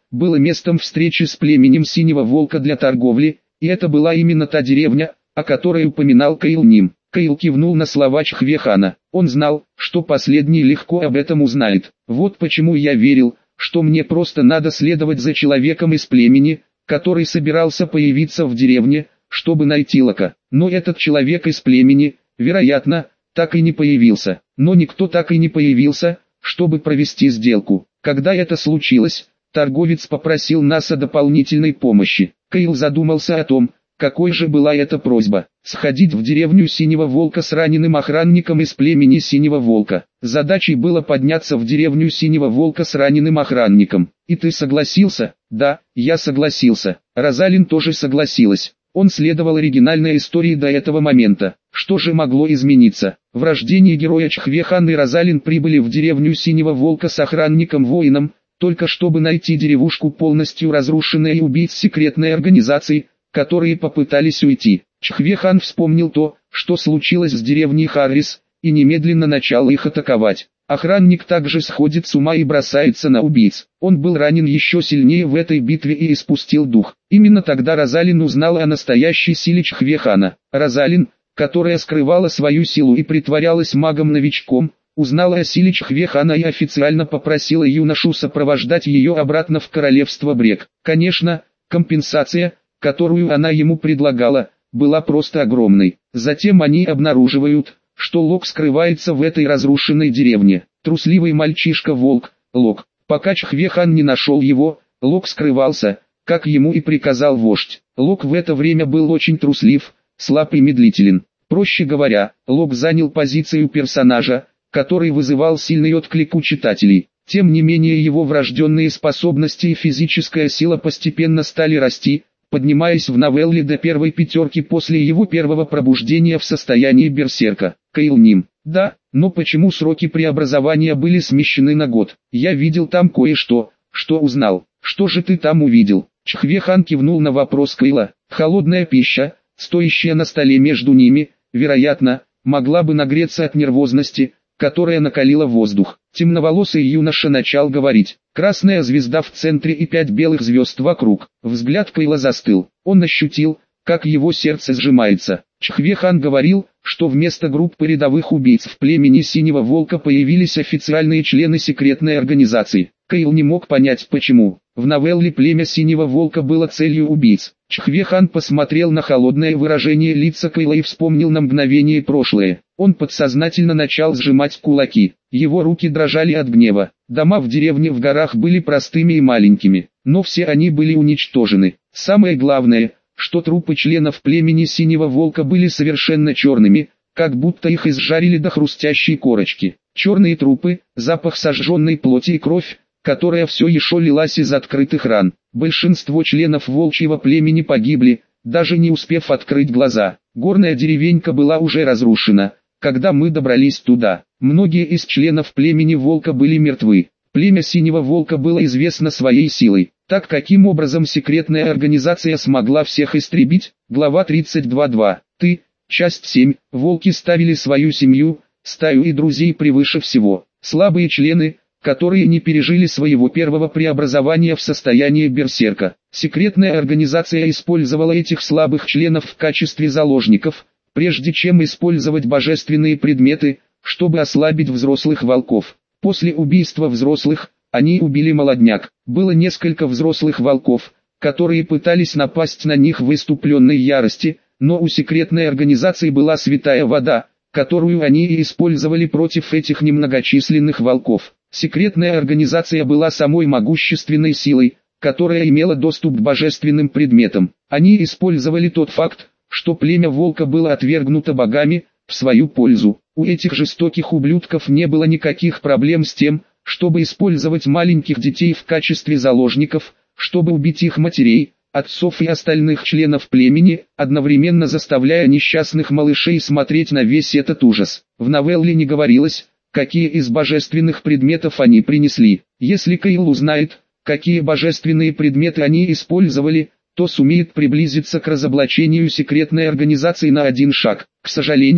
было местом встречи с племенем Синего Волка для торговли, и это была именно та деревня, о которой упоминал Каил Ним. Каил кивнул на слова Чхве-хана. Он знал, что последний легко об этом узнает. Вот почему я верил, что мне просто надо следовать за человеком из племени, который собирался появиться в деревне, чтобы найти Лока. Но этот человек из племени, вероятно, так и не появился. Но никто так и не появился, чтобы провести сделку. Когда это случилось, торговец попросил нас о дополнительной помощи. Каил задумался о том, какой же была эта просьба. Сходить в деревню Синего Волка с раненым охранником из племени Синего Волка. Задачей было подняться в деревню Синего Волка с раненым охранником. И ты согласился? Да, я согласился. Розалин тоже согласилась. Он следовал оригинальной истории до этого момента. Что же могло измениться? В рождении героя Чхве-хан и Розалин прибыли в деревню Синего Волка с охранником-воином, только чтобы найти деревушку полностью разрушенной и убить секретной организации, которые попытались уйти. Чхве-хан вспомнил то, что случилось с деревней Харрис, и немедленно начал их атаковать. Охранник также сходит с ума и бросается на убийц. Он был ранен еще сильнее в этой битве и испустил дух. Именно тогда Розалин узнала о настоящей силе Чхве-хана. Розалин, которая скрывала свою силу и притворялась магом-новичком, узнала о силе Чхве-хана и официально попросила юношу сопровождать ее обратно в королевство Брег. Конечно, компенсация, которую она ему предлагала, была просто огромной. Затем они обнаруживают, что Лок скрывается в этой разрушенной деревне. Трусливый мальчишка-волк, Лок. Пока Чхве-хан не нашел его, Лок скрывался, как ему и приказал вождь. Лок в это время был очень труслив, слаб и медлителен. Проще говоря, Лок занял позицию персонажа, который вызывал сильный отклик у читателей. Тем не менее его врожденные способности и физическая сила постепенно стали расти, поднимаясь в новелле до первой пятерки после его первого пробуждения в состоянии берсерка. Каил Ним. Да, но почему сроки преобразования были смещены на год? Я видел там кое-что, что узнал. Что же ты там увидел? Чхве-хан кивнул на вопрос Каила. Холодная пища, стоящая на столе между ними, вероятно, могла бы нагреться от нервозности, которая накалила воздух. Темноволосый юноша начал говорить. Красная звезда в центре и пять белых звезд вокруг. Взгляд Каила застыл. Он ощутил, как его сердце сжимается. Чхве-хан говорил, что вместо группы рядовых убийц в племени Синего Волка появились официальные члены секретной организации. Каил не мог понять почему. В новелле племя Синего Волка было целью убийц. Чхве-хан посмотрел на холодное выражение лица Каила и вспомнил на мгновение прошлое. Он подсознательно начал сжимать кулаки. Его руки дрожали от гнева. Дома в деревне в горах были простыми и маленькими, но все они были уничтожены. Самое главное, что трупы членов племени Синего Волка были совершенно черными, как будто их изжарили до хрустящей корочки. Черные трупы, запах сожженной плоти и кровь, которая все еще лилась из открытых ран. Большинство членов волчьего племени погибли, даже не успев открыть глаза. Горная деревенька была уже разрушена, когда мы добрались туда. Многие из членов племени Волка были мертвы. Племя Синего Волка было известно своей силой. Так каким образом секретная организация смогла всех истребить? Глава тридцать два точка два. Ты, часть семь. Волки ставили свою семью, стаю и друзей превыше всего. Слабые члены, которые не пережили своего первого преобразования в состояние берсерка. Секретная организация использовала этих слабых членов в качестве заложников, прежде чем использовать божественные предметы, чтобы ослабить взрослых волков. После убийства взрослых, они убили молодняк. Было несколько взрослых волков, которые пытались напасть на них в выступленной ярости, но у секретной организации была святая вода, которую они и использовали против этих немногочисленных волков. Секретная организация была самой могущественной силой, которая имела доступ к божественным предметам. Они использовали тот факт, что племя волка было отвергнуто богами, в свою пользу. У этих жестоких ублюдков не было никаких проблем с тем, чтобы использовать маленьких детей в качестве заложников, чтобы убить их матерей, отцов и остальных членов племени, одновременно заставляя несчастных малышей смотреть на весь этот ужас. В новелле не говорилось, какие из божественных предметов они принесли. Если Каил узнает, какие божественные предметы они использовали, то сумеет приблизиться к разоблачению секретной организации на один шаг. К сожалению,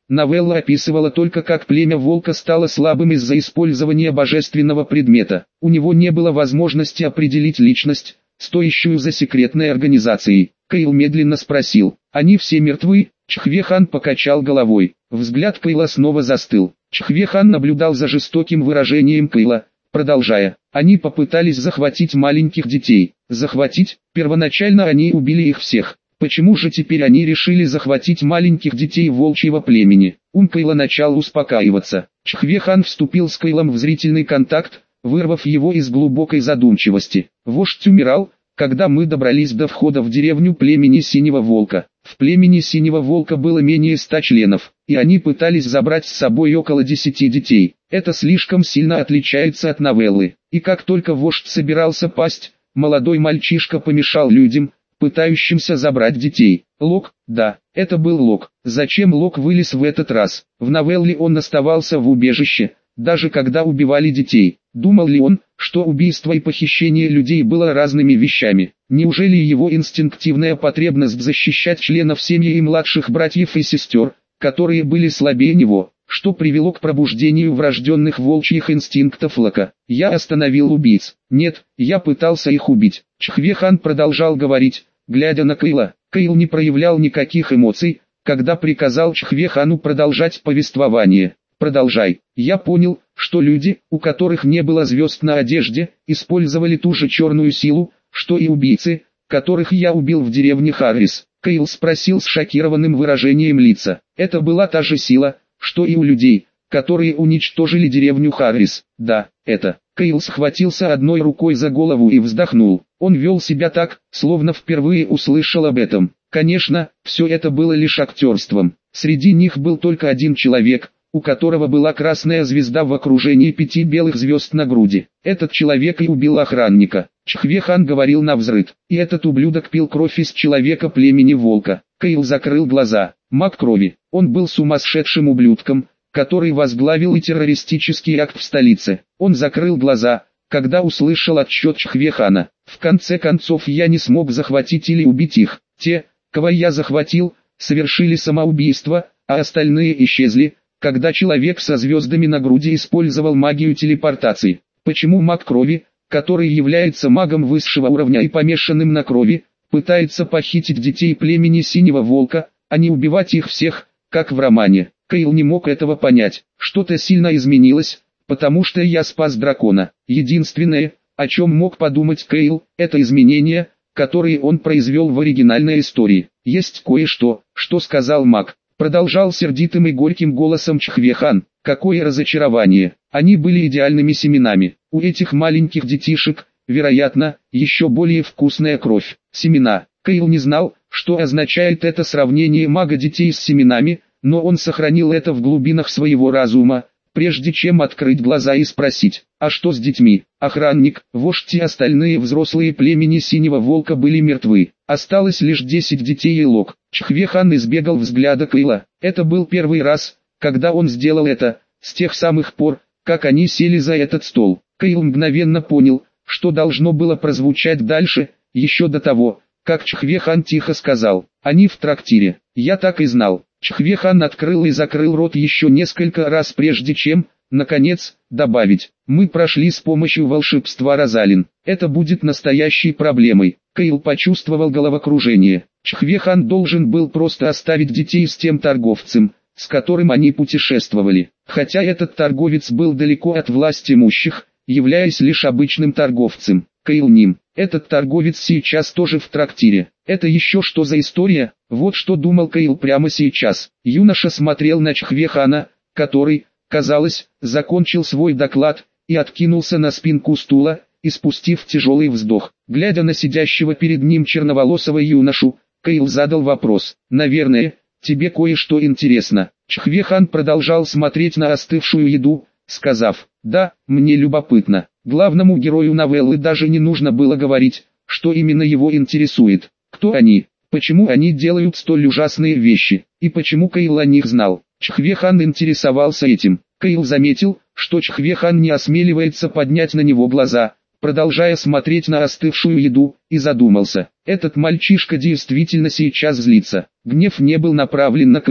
Новелла описывала только, как племя волка стало слабым из-за использования божественного предмета. У него не было возможности определить личность, стоящую за секретной организацией. Кайл медленно спросил: «Они все мертвы?» Чхве-хан покачал головой. Взгляд Кайла снова застыл. Чхве-хан наблюдал за жестоким выражением Кайла, продолжая: «Они попытались захватить маленьких детей». Захватить? Первоначально они убили их всех. Почему же теперь они решили захватить маленьких детей волчьего племени? Ум Кайла начал успокаиваться. Чхве-хан вступил с Кайлом в зрительный контакт, вырвав его из глубокой задумчивости. Вождь умирал, когда мы добрались до входа в деревню племени Синего Волка. В племени Синего Волка было менее ста членов, и они пытались забрать с собой около десяти детей. Это слишком сильно отличается от новеллы. И как только вождь собирался пасть, молодой мальчишка помешал людям, пытающимся забрать детей. Лок, да, это был Лок. Зачем Лок вылез в этот раз? В новелле он оставался в убежище, даже когда убивали детей. Думал ли он, что убийство и похищение людей было разными вещами? Неужели его инстинктивная потребность защищать членов семьи и младших братьев и сестер, которые были слабее него, что привело к пробуждению врожденных волчьих инстинктов Лока? Я остановил убийц. Нет, я пытался их убить. Чхве-хан продолжал говорить, глядя на Кайла. Кайл не проявлял никаких эмоций, когда приказал Чхве-хану продолжать повествование. «Продолжай». Я понял, что люди, у которых не было звезд на одежде, использовали ту же черную силу, что и убийцы, которых я убил в деревне Харрис. Кайл спросил с шокированным выражением лица. Это была та же сила, что и у людей, которые уничтожили деревню Харрис. Да, это. Кайл схватился одной рукой за голову и вздохнул. Он вел себя так, словно впервые услышал об этом. Конечно, все это было лишь актерством. Среди них был только один человек, у которого была красная звезда в окружении пяти белых звезд на груди. Этот человек и убил охранника. Чхве-хан говорил навзрыд. И этот ублюдок пил кровь из человека племени волка. Кайл закрыл глаза. Маг крови. Он был сумасшедшим ублюдком, который возглавил и террористический акт в столице. Он закрыл глаза, когда услышал отчет Чхве-хана. В конце концов я не смог захватить или убить их. Те, кого я захватил, совершили самоубийство, а остальные исчезли, когда человек со звездами на груди использовал магию телепортации. Почему маг крови, который является магом высшего уровня и помешанным на крови, пытается похитить детей племени Синего Волка, а не убивать их всех, как в романе? Кайл не мог этого понять. Что-то сильно изменилось, потому что я спас дракона. Единственное, о чем мог подумать Кайл, это изменения, которые он произвел в оригинальной истории. Есть кое-что, что сказал маг. Продолжал сердитым и горьким голосом Чхве-хан. Какое разочарование. Они были идеальными семенами. У этих маленьких детишек, вероятно, еще более вкусная кровь. Семена. Кайл не знал, что означает это сравнение мага детей с семенами, но он сохранил это в глубинах своего разума, прежде чем открыть глаза и спросить: а что с детьми? Охранник, вождь и остальные взрослые племени Синего Волка были мертвы. Осталось лишь десять детей и Лок. Чхве-хан избегал взгляда Кайла. Это был первый раз, когда он сделал это, с тех самых пор, как они сели за этот стол. Кайл мгновенно понял, что должно было прозвучать дальше, еще до того, как Чхве-хан тихо сказал: «Они в трактире». Я так и знал. Чхве-хан открыл и закрыл рот еще несколько раз прежде чем, наконец, добавить: «Мы прошли с помощью волшебства Розалин. Это будет настоящей проблемой». Кайл почувствовал головокружение. Чхве-хан должен был просто оставить детей с тем торговцем, с которым они путешествовали. Хотя этот торговец был далеко от власть имущих, являясь лишь обычным торговцем. Кайл ним. Этот торговец сейчас тоже в трактире. Это еще что за история? Вот что думал Кайл прямо сейчас. Юноша смотрел на Чхве-хана, который, казалось, закончил свой доклад, и откинулся на спинку стула, испустив тяжелый вздох. Глядя на сидящего перед ним черноволосого юношу, Кайл задал вопрос: «Наверное, тебе кое-что интересно». Чхве-хан продолжал смотреть на остывшую еду, сказав: «Да, мне любопытно». Главному герою новеллы даже не нужно было говорить, что именно его интересует. Кто они? Почему они делают столь ужасные вещи? И почему Кайл о них знал? Чхве-хан интересовался этим. Кайл заметил, что Чхве-хан не осмеливается поднять на него глаза, продолжая смотреть на остывшую еду, и задумался. Этот мальчишка действительно сейчас злится. Гнев не был направлен на Кайла.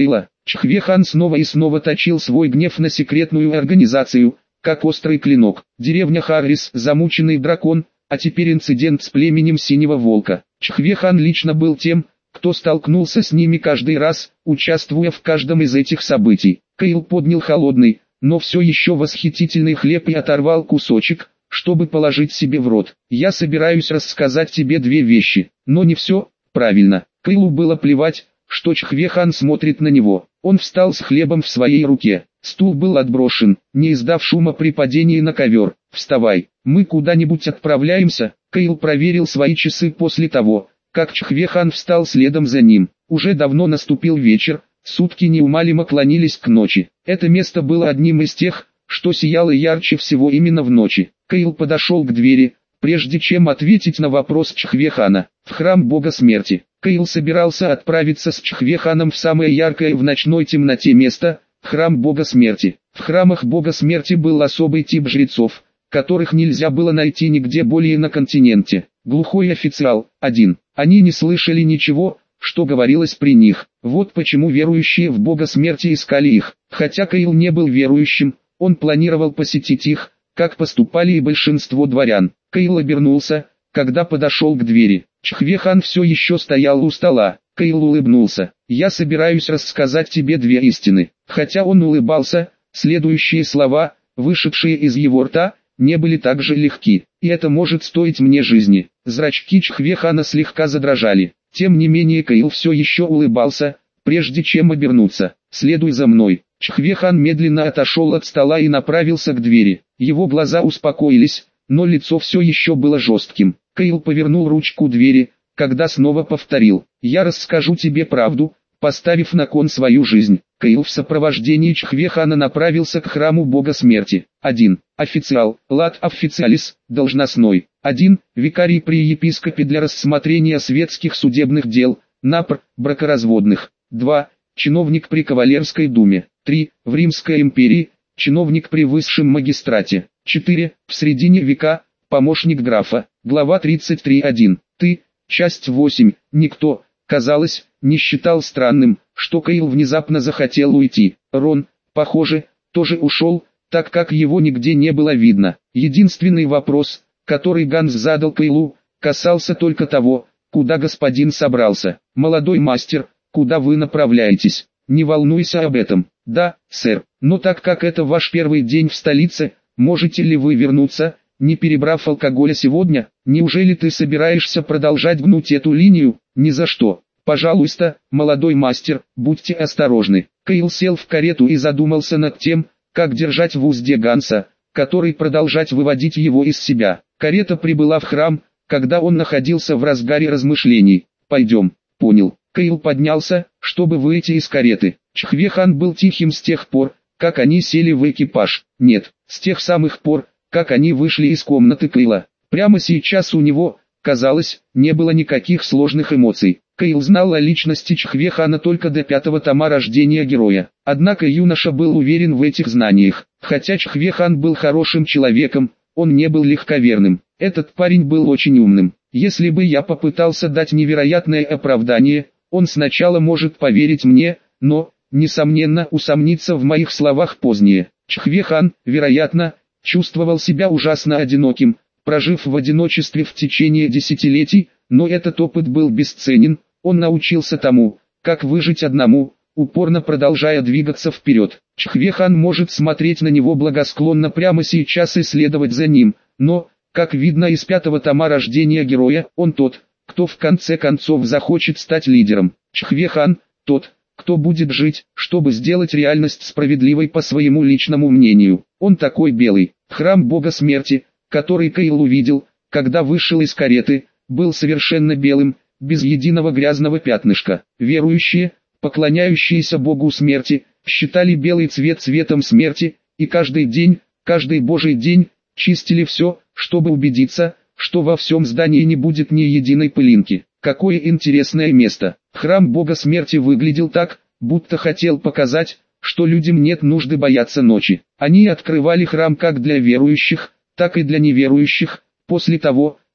Чхве-хан снова и снова точил свой гнев на секретную организацию, как острый клинок. Деревня Харрис, замученный дракон, а теперь инцидент с племенем Синего Волка. Чхве-хан лично был тем, кто столкнулся с ними каждый раз, участвуя в каждом из этих событий. Кейл поднял холодный, но все еще восхитительный хлеб и оторвал кусочек, чтобы положить себе в рот. «Я собираюсь рассказать тебе две вещи, но не все, правильно». Кейлу было плевать, что Чхве-хан смотрит на него. Он встал с хлебом в своей руке. Стул был отброшен, не издав шума при падении на ковер. «Вставай, мы куда-нибудь отправляемся?» Кейл проверил свои часы после того, как Чхве-хан встал следом за ним. Уже давно наступил вечер, сутки неумолимо клонились к ночи. Это место было одним из тех, что сияло ярче всего именно в ночи. Кейл подошел к двери, прежде чем ответить на вопрос Чхве-хана. В храм бога смерти. Кейл собирался отправиться с Чхве-ханом в самое яркое в ночной темноте место, храм бога смерти. В храмах бога смерти был особый тип жрецов, которых нельзя было найти нигде более на континенте. Глухой официал, один. Они не слышали ничего, что говорилось при них. Вот почему верующие в бога смерти искали их. Хотя Кейл не был верующим, он планировал посетить их, как поступали и большинство дворян. Кейл обернулся, когда подошел к двери. Чхве-хан все еще стоял у стола. Кейл улыбнулся. «Я собираюсь рассказать тебе две истины». Хотя он улыбался, следующие слова, вышедшие из его рта, не были так же легки. «И это может стоить мне жизни». Зрачки Чхве-хана слегка задрожали. Тем не менее Кейл все еще улыбался, прежде чем обернуться. «Следуй за мной». Чхве-хан медленно отошел от стола и направился к двери. Его глаза успокоились, но лицо все еще было жестким. Кейл повернул ручку двери, когда снова повторил: «Я расскажу тебе правду», поставив на кон свою жизнь. Кейл в сопровождении Чхве-хана направился к храму бога смерти. один. Официал, лат официалис, должностной. один. Викарий при епископе для рассмотрения светских судебных дел, напр, бракоразводных. два. Чиновник при кавалерской думе. три. В Римской империи, чиновник при высшем магистрате. четыре. В средине века, помощник графа. Глава тридцать три точка один. Ты, часть восемь. Никто, казалось, не считал странным, что Кейл внезапно захотел уйти. Рон, похоже, тоже ушел, так как его нигде не было видно. Единственный вопрос, который Ганс задал Кейлу, касался только того, куда господин собрался. «Молодой мастер, куда вы направляетесь?» «Не волнуйся об этом». «Да, сэр, но так как это ваш первый день в столице, можете ли вы вернуться, не перебрав алкоголя сегодня? Неужели ты собираешься продолжать гнуть эту линию?» «Ни за что. Пожалуйста, молодой мастер, будьте осторожны». Кейл сел в карету и задумался над тем, как держать в узде Ганса, который продолжать выводить его из себя. Карета прибыла в храм, когда он находился в разгаре размышлений. «Пойдем». «Понял». Кейл поднялся, чтобы выйти из кареты. Чхве-хан был тихим с тех пор, как они сели в экипаж. Нет, с тех самых пор, как они вышли из комнаты Кейла. Прямо сейчас у него, казалось, не было никаких сложных эмоций. Кейл знал о личности Чхве-хана только до пятого тома рождения героя. Однако юноша был уверен в этих знаниях. Хотя Чхве-хан был хорошим человеком, он не был легковерным. Этот парень был очень умным. Если бы я попытался дать невероятное оправдание, он сначала может поверить мне, но, несомненно, усомнится в моих словах позднее. Чхве-хан, вероятно, чувствовал себя ужасно одиноким, прожив в одиночестве в течение десятилетий, но этот опыт был бесценен. Он научился тому, как выжить одному, упорно продолжая двигаться вперед. Чхве-хан может смотреть на него благосклонно прямо сейчас и следовать за ним, но, как видно из пятого тома рождения героя, он тот, кто в конце концов захочет стать лидером. Чхве-хан, тот, кто будет жить, чтобы сделать реальность справедливой по своему личному мнению. Он такой белый. Храм бога смерти, который Кейл увидел, когда вышел из кареты, был совершенно белым, без единого грязного пятнышка. Верующие, поклоняющиеся богу смерти, считали белый цвет цветом смерти, и каждый день, каждый божий день, чистили все, чтобы убедиться, что во всем здании не будет ни единой пылинки. Какое интересное место. Храм бога смерти выглядел так, будто хотел показать, что людям нет нужды бояться ночи. Они открывали храм как для верующих, так и для неверующих. После того,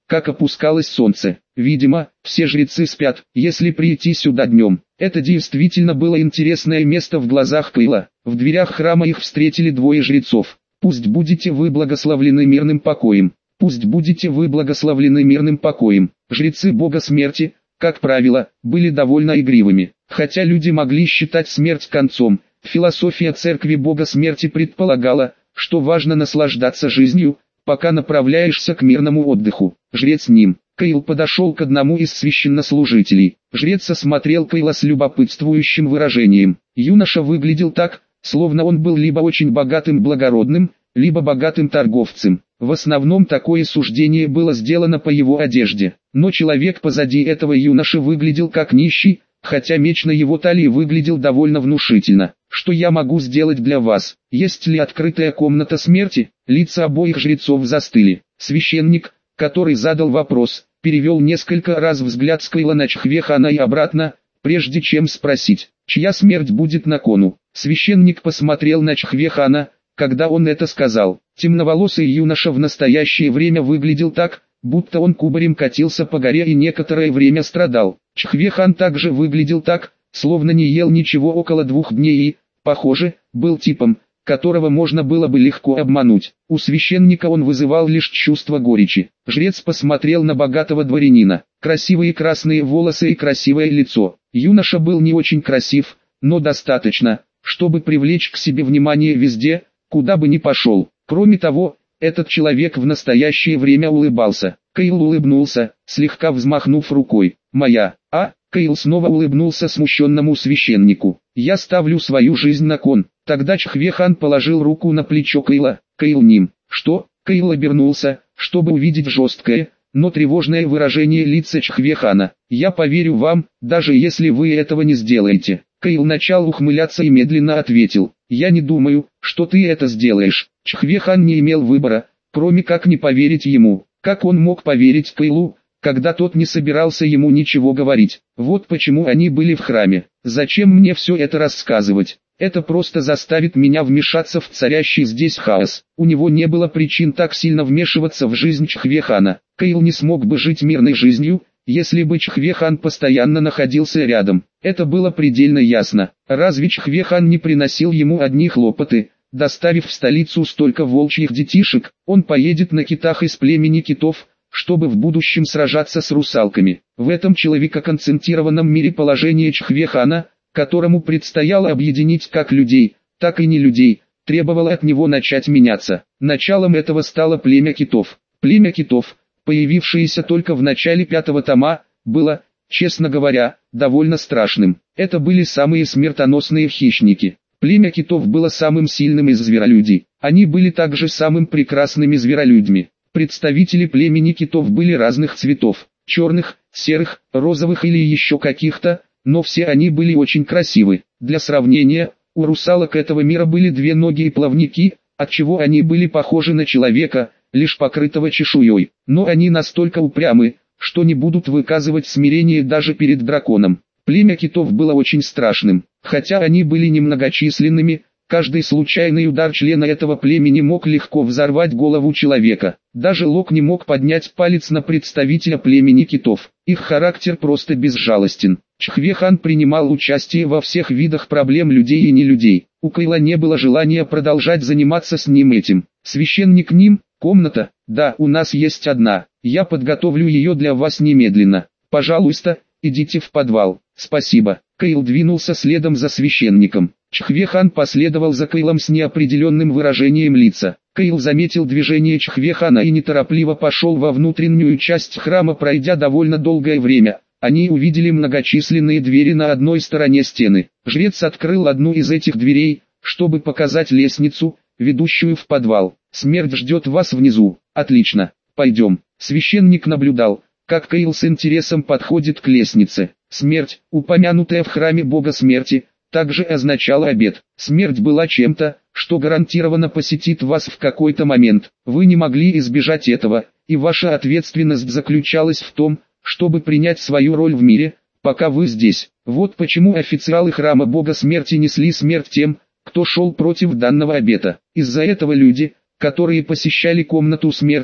как опускалось солнце. Видимо, все жрецы спят, если прийти сюда днем. Это действительно было интересное место в глазах Кайла. В дверях храма их встретили двое жрецов. «Пусть будете вы благословлены мирным покоем. Пусть будете вы благословлены мирным покоем». Жрецы бога смерти, как правило, были довольно игривыми. Хотя люди могли считать смерть концом, философия церкви бога смерти предполагала, что важно наслаждаться жизнью, пока направляешься к мирному отдыху. Жрец Ним. Кайл подошел к одному из священнослужителей. Жрец осмотрел Кайла с любопытствующим выражением. Юноша выглядел так, словно он был либо очень богатым благородным, либо богатым торговцем. В основном такое суждение было сделано по его одежде. Но человек позади этого юноши выглядел как нищий, хотя меч на его талии выглядел довольно внушительно. «Что я могу сделать для вас? Есть ли открытая комната смерти?» Лица обоих жрецов застыли. Священник, который задал вопрос, перевел несколько раз взгляд с Кайла на Чхвехана и обратно, прежде чем спросить, чья смерть будет на кону. Священник посмотрел на Чхвехана, когда он это сказал. Темноволосый юноша в настоящее время выглядел так, будто он кубарем катился по горе и некоторое время страдал. Чхвехан также выглядел так, словно не ел ничего около двух дней и, похоже, был типом, которого можно было бы легко обмануть. У священника он вызывал лишь чувство горечи. Жрец посмотрел на богатого дворянина. Красивые красные волосы и красивое лицо. Юноша был не очень красив, но достаточно, чтобы привлечь к себе внимание везде, куда бы ни пошел. Кроме того, этот человек в настоящее время улыбался. Кайл улыбнулся, слегка взмахнув рукой. «Моя, а?» Кайл снова улыбнулся смущенному священнику. «Я ставлю свою жизнь на кон». Тогда Чхвехан положил руку на плечо Кайла. «Кайл Ним». «Что?» Кайл обернулся, чтобы увидеть жесткое, но тревожное выражение лица Чхвехана. «Я поверю вам, даже если вы этого не сделаете». Кайл начал ухмыляться и медленно ответил. «Я не думаю, что ты это сделаешь». Чхвехан не имел выбора, кроме как не поверить ему. Как он мог поверить Кайлу, когда тот не собирался ему ничего говорить? Вот почему они были в храме. Зачем мне все это рассказывать? Это просто заставит меня вмешаться в царящий здесь хаос. У него не было причин так сильно вмешиваться в жизнь Чхвехана. Кайл не смог бы жить мирной жизнью, если бы Чхвехан постоянно находился рядом. Это было предельно ясно. Разве Чхвехан не приносил ему одни хлопоты? Доставив в столицу столько волчьих детишек, он поедет на китах из племени китов, чтобы в будущем сражаться с русалками. В этом человекоконцентрированном мире положение Чхвехана, которому предстояло объединить как людей, так и не людей, требовало от него начать меняться. Началом этого стало племя китов. Племя китов, появившееся только в начале пятого тома, было, честно говоря, довольно страшным. Это были самые смертоносные хищники. Племя китов было самым сильным из зверолюдей. Они были также самым прекрасными зверолюдьми. Представители племени китов были разных цветов, черных, серых, розовых или еще каких-то, но все они были очень красивы. Для сравнения, у русалок этого мира были две ноги и плавники, отчего они были похожи на человека, лишь покрытого чешуей. Но они настолько упрямы, что не будут выказывать смирение даже перед драконом. Племя китов было очень страшным. Хотя они были немногочисленными, каждый случайный удар члена этого племени мог легко взорвать голову человека. Даже Лок не мог поднять палец на представителя племени китов. Их характер просто безжалостен. Чхвехан принимал участие во всех видах проблем людей и нелюдей. У Кайла не было желания продолжать заниматься с ним этим. Священник Ним, комната, да, у нас есть одна. Я подготовлю ее для вас немедленно. Пожалуйста, идите в подвал. Спасибо. Кайл двинулся следом за священником. Чхвехан последовал за Кайлом с неопределенным выражением лица. Кайл заметил движение Чхвехана и неторопливо пошел во внутреннюю часть храма, пройдя довольно долгое время. Они увидели многочисленные двери на одной стороне стены. Жрец открыл одну из этих дверей, чтобы показать лестницу, ведущую в подвал. «Смерть ждет вас внизу. Отлично. Пойдем». Священник наблюдал, как Кайл с интересом подходит к лестнице. Смерть, упомянутая в храме бога смерти, также означала обет. Смерть была чем-то, что гарантированно посетит вас в какой-то момент. Вы не могли избежать этого, и ваша ответственность заключалась в том, чтобы принять свою роль в мире, пока вы здесь. Вот почему официалы храма бога смерти несли смерть тем, кто шел против данного обета. Из-за этого люди, которые посещали комнату смерти,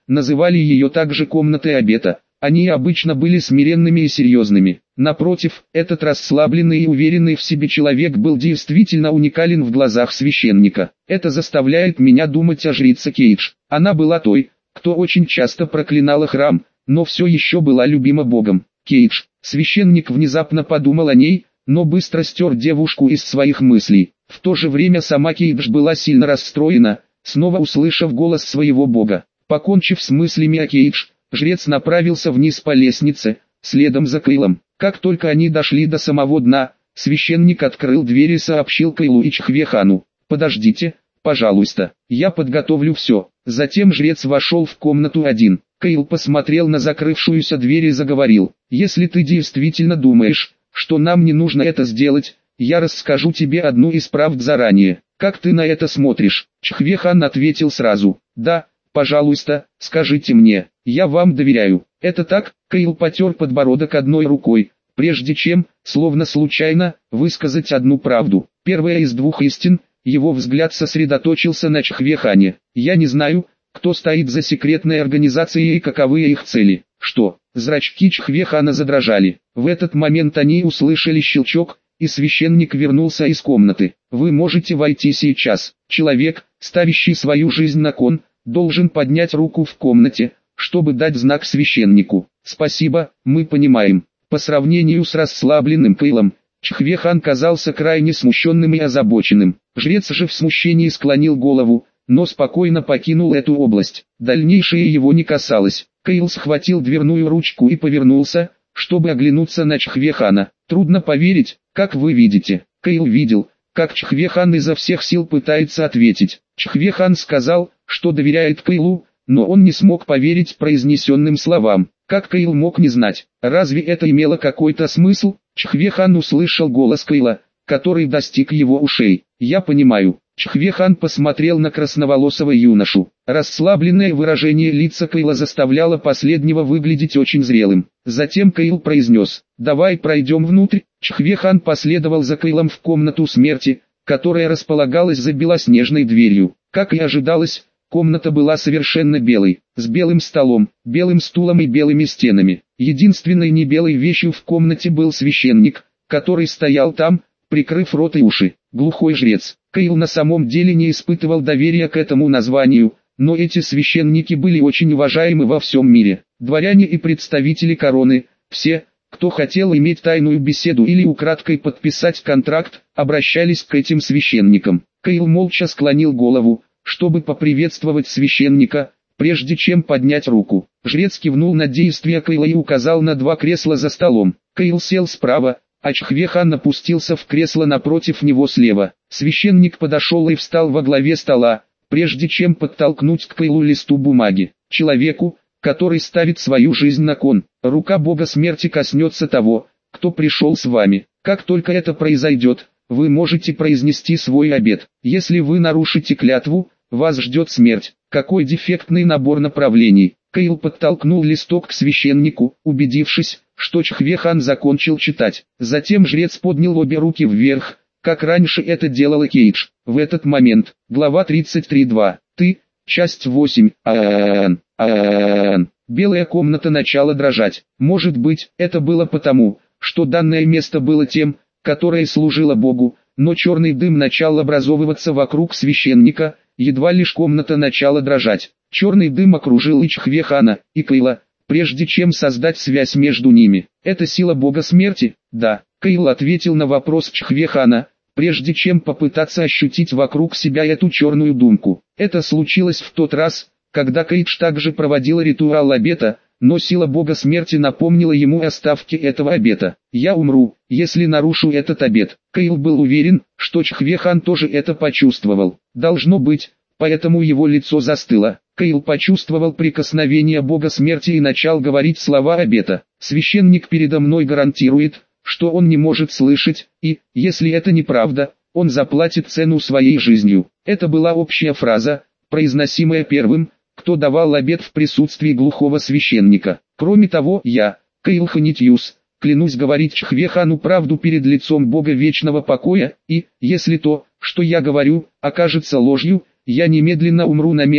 называли ее также комнатой обета. Они обычно были смиренными и серьезными. Напротив, этот расслабленный и уверенный в себе человек был действительно уникален в глазах священника. Это заставляет меня думать о жрице Кейдж. Она была той, кто очень часто проклинала храм, но все еще была любима Богом. Кейдж. Священник внезапно подумал о ней, но быстро стер девушку из своих мыслей. В то же время сама Кейдж была сильно расстроена, снова услышав голос своего Бога. Покончив с мыслями о Кейдж, жрец направился вниз по лестнице, следом за Кейлом. Как только они дошли до самого дна, священник открыл дверь и сообщил Кейлу и Чхвехану: «Подождите, пожалуйста, я подготовлю все». Затем жрец вошел в комнату один. Кейл посмотрел на закрывшуюся дверь и заговорил: «Если ты действительно думаешь, что нам не нужно это сделать, я расскажу тебе одну из правд заранее. Как ты на это смотришь?» Чхвехан ответил сразу: «Да, пожалуйста, скажите мне, я вам доверяю». «Это так?» Кейл потер подбородок одной рукой, прежде чем, словно случайно, высказать одну правду. Первая из двух истин. Его взгляд сосредоточился на Чхвехане. «Я не знаю, кто стоит за секретной организацией и каковы их цели». «Что?» Зрачки Чхвехана задрожали. В этот момент они услышали щелчок, и священник вернулся из комнаты. «Вы можете войти сейчас. Человек, ставящий свою жизнь на кон, должен поднять руку в комнате, чтобы дать знак священнику». «Спасибо, мы понимаем». По сравнению с расслабленным Кейлом, Чхвехан казался крайне смущенным и озабоченным. Жрец же в смущении склонил голову, но спокойно покинул эту область. Дальнейшее его не касалось. Кейл схватил дверную ручку и повернулся, чтобы оглянуться на Чхвехана. «Трудно поверить, как вы видите». Кейл видел, как Чхвехан изо всех сил пытается ответить. Чхвехан сказал, что доверяет Кейлу, но он не смог поверить произнесенным словам. Как Кейл мог не знать? Разве это имело какой-то смысл? Чхвехан услышал голос Кейла, который достиг его ушей. «Я понимаю». Чхвехан посмотрел на красноволосого юношу. Расслабленное выражение лица Кейла заставляло последнего выглядеть очень зрелым. Затем Кейл произнес: «Давай пройдем внутрь». Чхвехан последовал за Кейлом в комнату смерти, которая располагалась за белоснежной дверью. Как и ожидалось, комната была совершенно белой, с белым столом, белым стулом и белыми стенами. Единственной не белой вещью в комнате был священник, который стоял там, прикрыв рот и уши. Глухой жрец. Кейл на самом деле не испытывал доверия к этому названию, но эти священники были очень уважаемы во всем мире. Дворяне и представители короны, все, кто хотел иметь тайную беседу или украдкой подписать контракт, обращались к этим священникам. Кейл молча склонил голову, чтобы поприветствовать священника, прежде чем поднять руку. Жрец кивнул на действия Кейла и указал на два кресла за столом. Кейл сел справа, а Чхвехан опустился в кресло напротив него слева. Священник подошел и встал во главе стола, прежде чем подтолкнуть к Кейлу листу бумаги. «Человеку, который ставит свою жизнь на кон, рука Бога смерти коснется того, кто пришел с вами. Как только это произойдет, вы можете произнести свой обет. Если вы нарушите клятву, вас ждет смерть». Какой дефектный набор направлений. Кейл подтолкнул листок к священнику, убедившись, что Чхвехан закончил читать. Затем жрец поднял обе руки вверх, как раньше это делала Кейдж. В этот момент, глава тридцать три два, ты, часть восемь, аан, аан. Белая комната начала дрожать. Может быть, это было потому, что данное место было тем, которое служило Богу, но черный дым начал образовываться вокруг священника, едва лишь комната начала дрожать. Черный дым окружил и Чхвехана, и Кейла, прежде чем создать связь между ними. «Это сила Бога смерти?» «Да», Кейл ответил на вопрос Чхвехана, прежде чем попытаться ощутить вокруг себя эту черную дымку. Это случилось в тот раз, когда Кейдж также проводила ритуал обета, но сила Бога смерти напомнила ему о ставке этого обета. «Я умру, если нарушу этот обет». Кейл был уверен, что Чхвехан тоже это почувствовал. Должно быть, поэтому его лицо застыло. Кейл почувствовал прикосновение Бога смерти и начал говорить слова обета. «Священник передо мной гарантирует, что он не может слышать, и, если это неправда, он заплатит цену своей жизнью». Это была общая фраза, произносимая первым, кто давал обет в присутствии глухого священника. Кроме того, я, Кейл Ханитьюс, клянусь говорить Чхвехану правду перед лицом Бога вечного покоя, и, если то, что я говорю, окажется ложью, я немедленно умру на месте,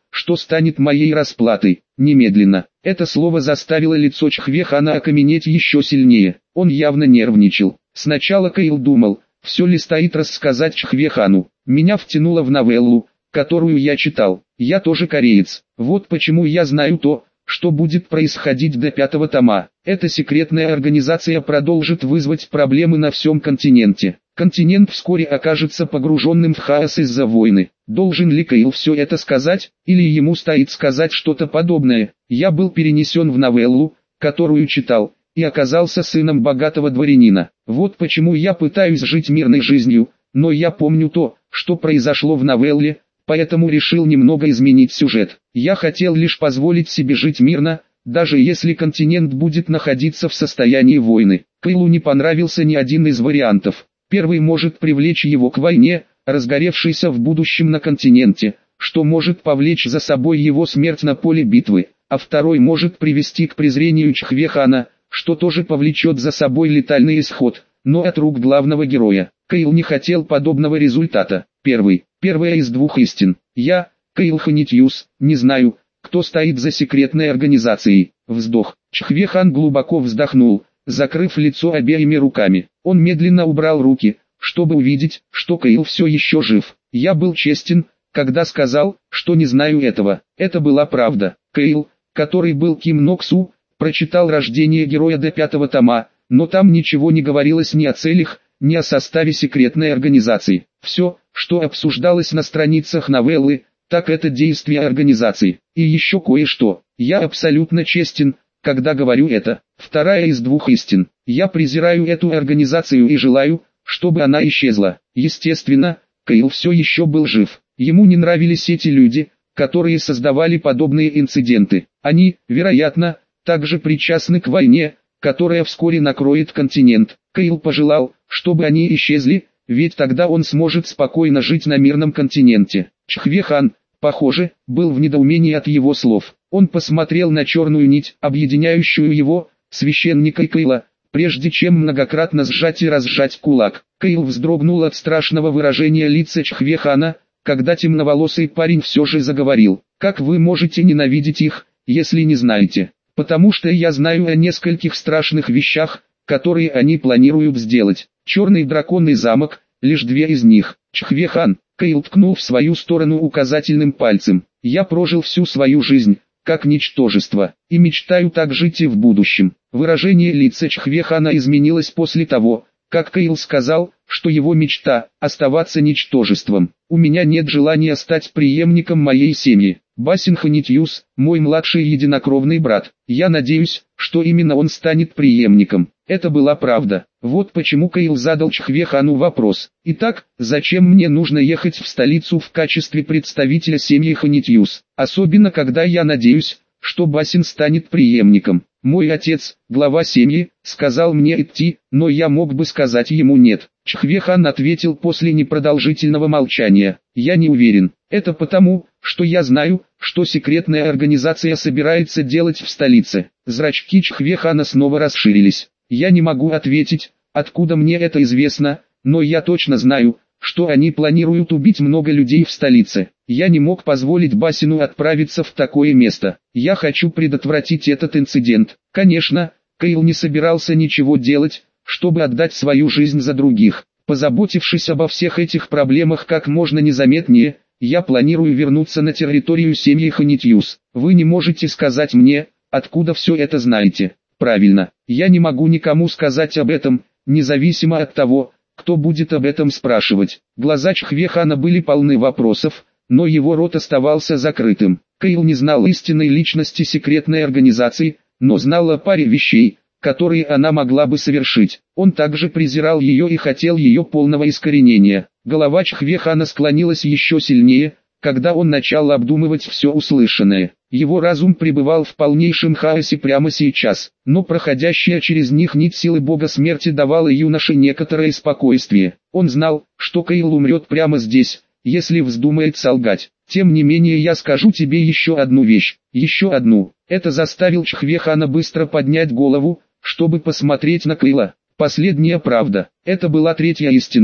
что станет моей расплатой, немедленно. Это слово заставило лицо Чхвехана окаменеть еще сильнее. Он явно нервничал. Сначала Кейл думал, все ли стоит рассказать Чхвехану. Меня втянуло в новеллу, которую я читал. Я тоже кореец. Вот почему я знаю то, что будет происходить до пятого тома. Эта секретная организация продолжит вызвать проблемы на всем континенте. Континент вскоре окажется погруженным в хаос из-за войны. Должен ли Кейл все это сказать, или ему стоит сказать что-то подобное? Я был перенесен в новеллу, которую читал, и оказался сыном богатого дворянина. Вот почему я пытаюсь жить мирной жизнью, но я помню то, что произошло в новелле, поэтому решил немного изменить сюжет. Я хотел лишь позволить себе жить мирно, даже если континент будет находиться в состоянии войны. Кейлу не понравился ни один из вариантов. Первый может привлечь его к войне, разгоревшейся в будущем на континенте, что может повлечь за собой его смерть на поле битвы, а второй может привести к презрению Чхвехана, что тоже повлечет за собой летальный исход, но от рук главного героя. Кейл не хотел подобного результата. Первый. Первая из двух истин. Я, Кейл Ханитьюс, не знаю, кто стоит за секретной организацией. Вздох. Чхвехан глубоко вздохнул, закрыв лицо обеими руками. Он медленно убрал руки, чтобы увидеть, что Кейл все еще жив. Я был честен, когда сказал, что не знаю этого. Это была правда. Кейл, который был Ким Ноксу, прочитал рождение героя до пятого тома, но там ничего не говорилось ни о целях, ни о составе секретной организации. Все, что обсуждалось на страницах новеллы, так это действия организации. И еще кое-что. Я абсолютно честен, когда говорю это. Вторая из двух истин. Я презираю эту организацию и желаю, чтобы она исчезла. Естественно, Кейл все еще был жив. Ему не нравились эти люди, которые создавали подобные инциденты. Они, вероятно, также причастны к войне, которая вскоре накроет континент. Кейл пожелал, чтобы они исчезли, ведь тогда он сможет спокойно жить на мирном континенте. Чхвехан, похоже, был в недоумении от его слов. Он посмотрел на черную нить, объединяющую его, священника и Кейла, прежде чем многократно сжать и разжать кулак. Кейл вздрогнул от страшного выражения лица Чхвехана, когда темноволосый парень все же заговорил. «Как вы можете ненавидеть их, если не знаете? Потому что я знаю о нескольких страшных вещах, которые они планируют сделать. Черный драконный замок, лишь две из них». Чхвехан, Кейл ткнул в свою сторону указательным пальцем. «Я прожил всю свою жизнь, как ничтожество, и мечтаю так жить и в будущем». Выражение лица Чхвехана изменилось после того, как Кейл сказал, что его мечта – оставаться ничтожеством. «У меня нет желания стать преемником моей семьи. Басин Ханитьюс, мой младший единокровный брат. Я надеюсь, что именно он станет преемником». Это была правда. Вот почему Кейл задал Чхвехану вопрос. «Итак, зачем мне нужно ехать в столицу в качестве представителя семьи Ханитьюс? Особенно когда я надеюсь, что Басин станет преемником. Мой отец, глава семьи, сказал мне идти, но я мог бы сказать ему нет». Чхвехан ответил после непродолжительного молчания. «Я не уверен. Это потому, что я знаю, что секретная организация собирается делать в столице». Зрачки Чхвехана снова расширились. «Я не могу ответить, откуда мне это известно, но я точно знаю, что они планируют убить много людей в столице. Я не мог позволить Басину отправиться в такое место. Я хочу предотвратить этот инцидент». Конечно, Кейл не собирался ничего делать, чтобы отдать свою жизнь за других. Позаботившись обо всех этих проблемах как можно незаметнее, я планирую вернуться на территорию семьи Ханитьюс. Вы не можете сказать мне, откуда все это знаете. Правильно, я не могу никому сказать об этом, независимо от того, кто будет об этом спрашивать. Глаза Чхвехана были полны вопросов, но его рот оставался закрытым. Кейл не знал истинной личности секретной организации, но знал о паре вещей, которые она могла бы совершить. Он также презирал ее и хотел ее полного искоренения. Голова Чхвехана склонилась еще сильнее, когда он начал обдумывать все услышанное. Его разум пребывал в полнейшем хаосе прямо сейчас, но проходящая через них нить силы бога смерти давала юноше некоторое спокойствие. Он знал, что Кейл умрет прямо здесь, если вздумает солгать. «Тем не менее я скажу тебе еще одну вещь, еще одну». Это заставил Чхвехана быстро поднять голову, чтобы посмотреть на Кейла. Последняя правда. Это была третья истина,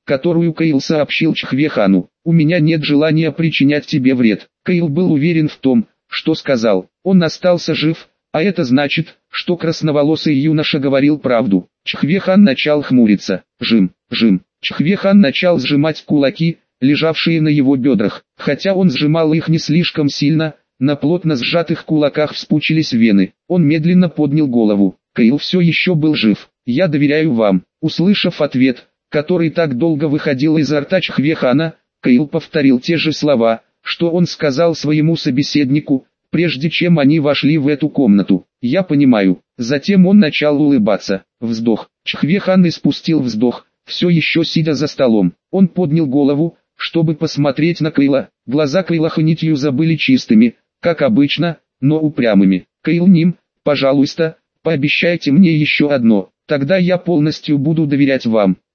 которую Кейл сообщил Чхвехану. «У меня нет желания причинять тебе вред». Кейл был уверен в том, что сказал. Он остался жив, а это значит, что красноволосый юноша говорил правду. Чхвехан начал хмуриться. Жим, жим. Чхвехан начал сжимать кулаки, лежавшие на его бедрах. Хотя он сжимал их не слишком сильно, на плотно сжатых кулаках вспучились вены. Он медленно поднял голову. Кейл все еще был жив. «Я доверяю вам». Услышав ответ, который так долго выходил изо рта Чхвехана, Кейл повторил те же слова, что он сказал своему собеседнику, прежде чем они вошли в эту комнату. «Я понимаю». Затем он начал улыбаться. Вздох. Чхвехан испустил вздох, все еще сидя за столом. Он поднял голову, чтобы посмотреть на Кейла. Глаза Кейла Ханитьюза были чистыми, как обычно, но упрямыми. «Кейл Ним, пожалуйста, пообещайте мне еще одно, тогда я полностью буду доверять вам».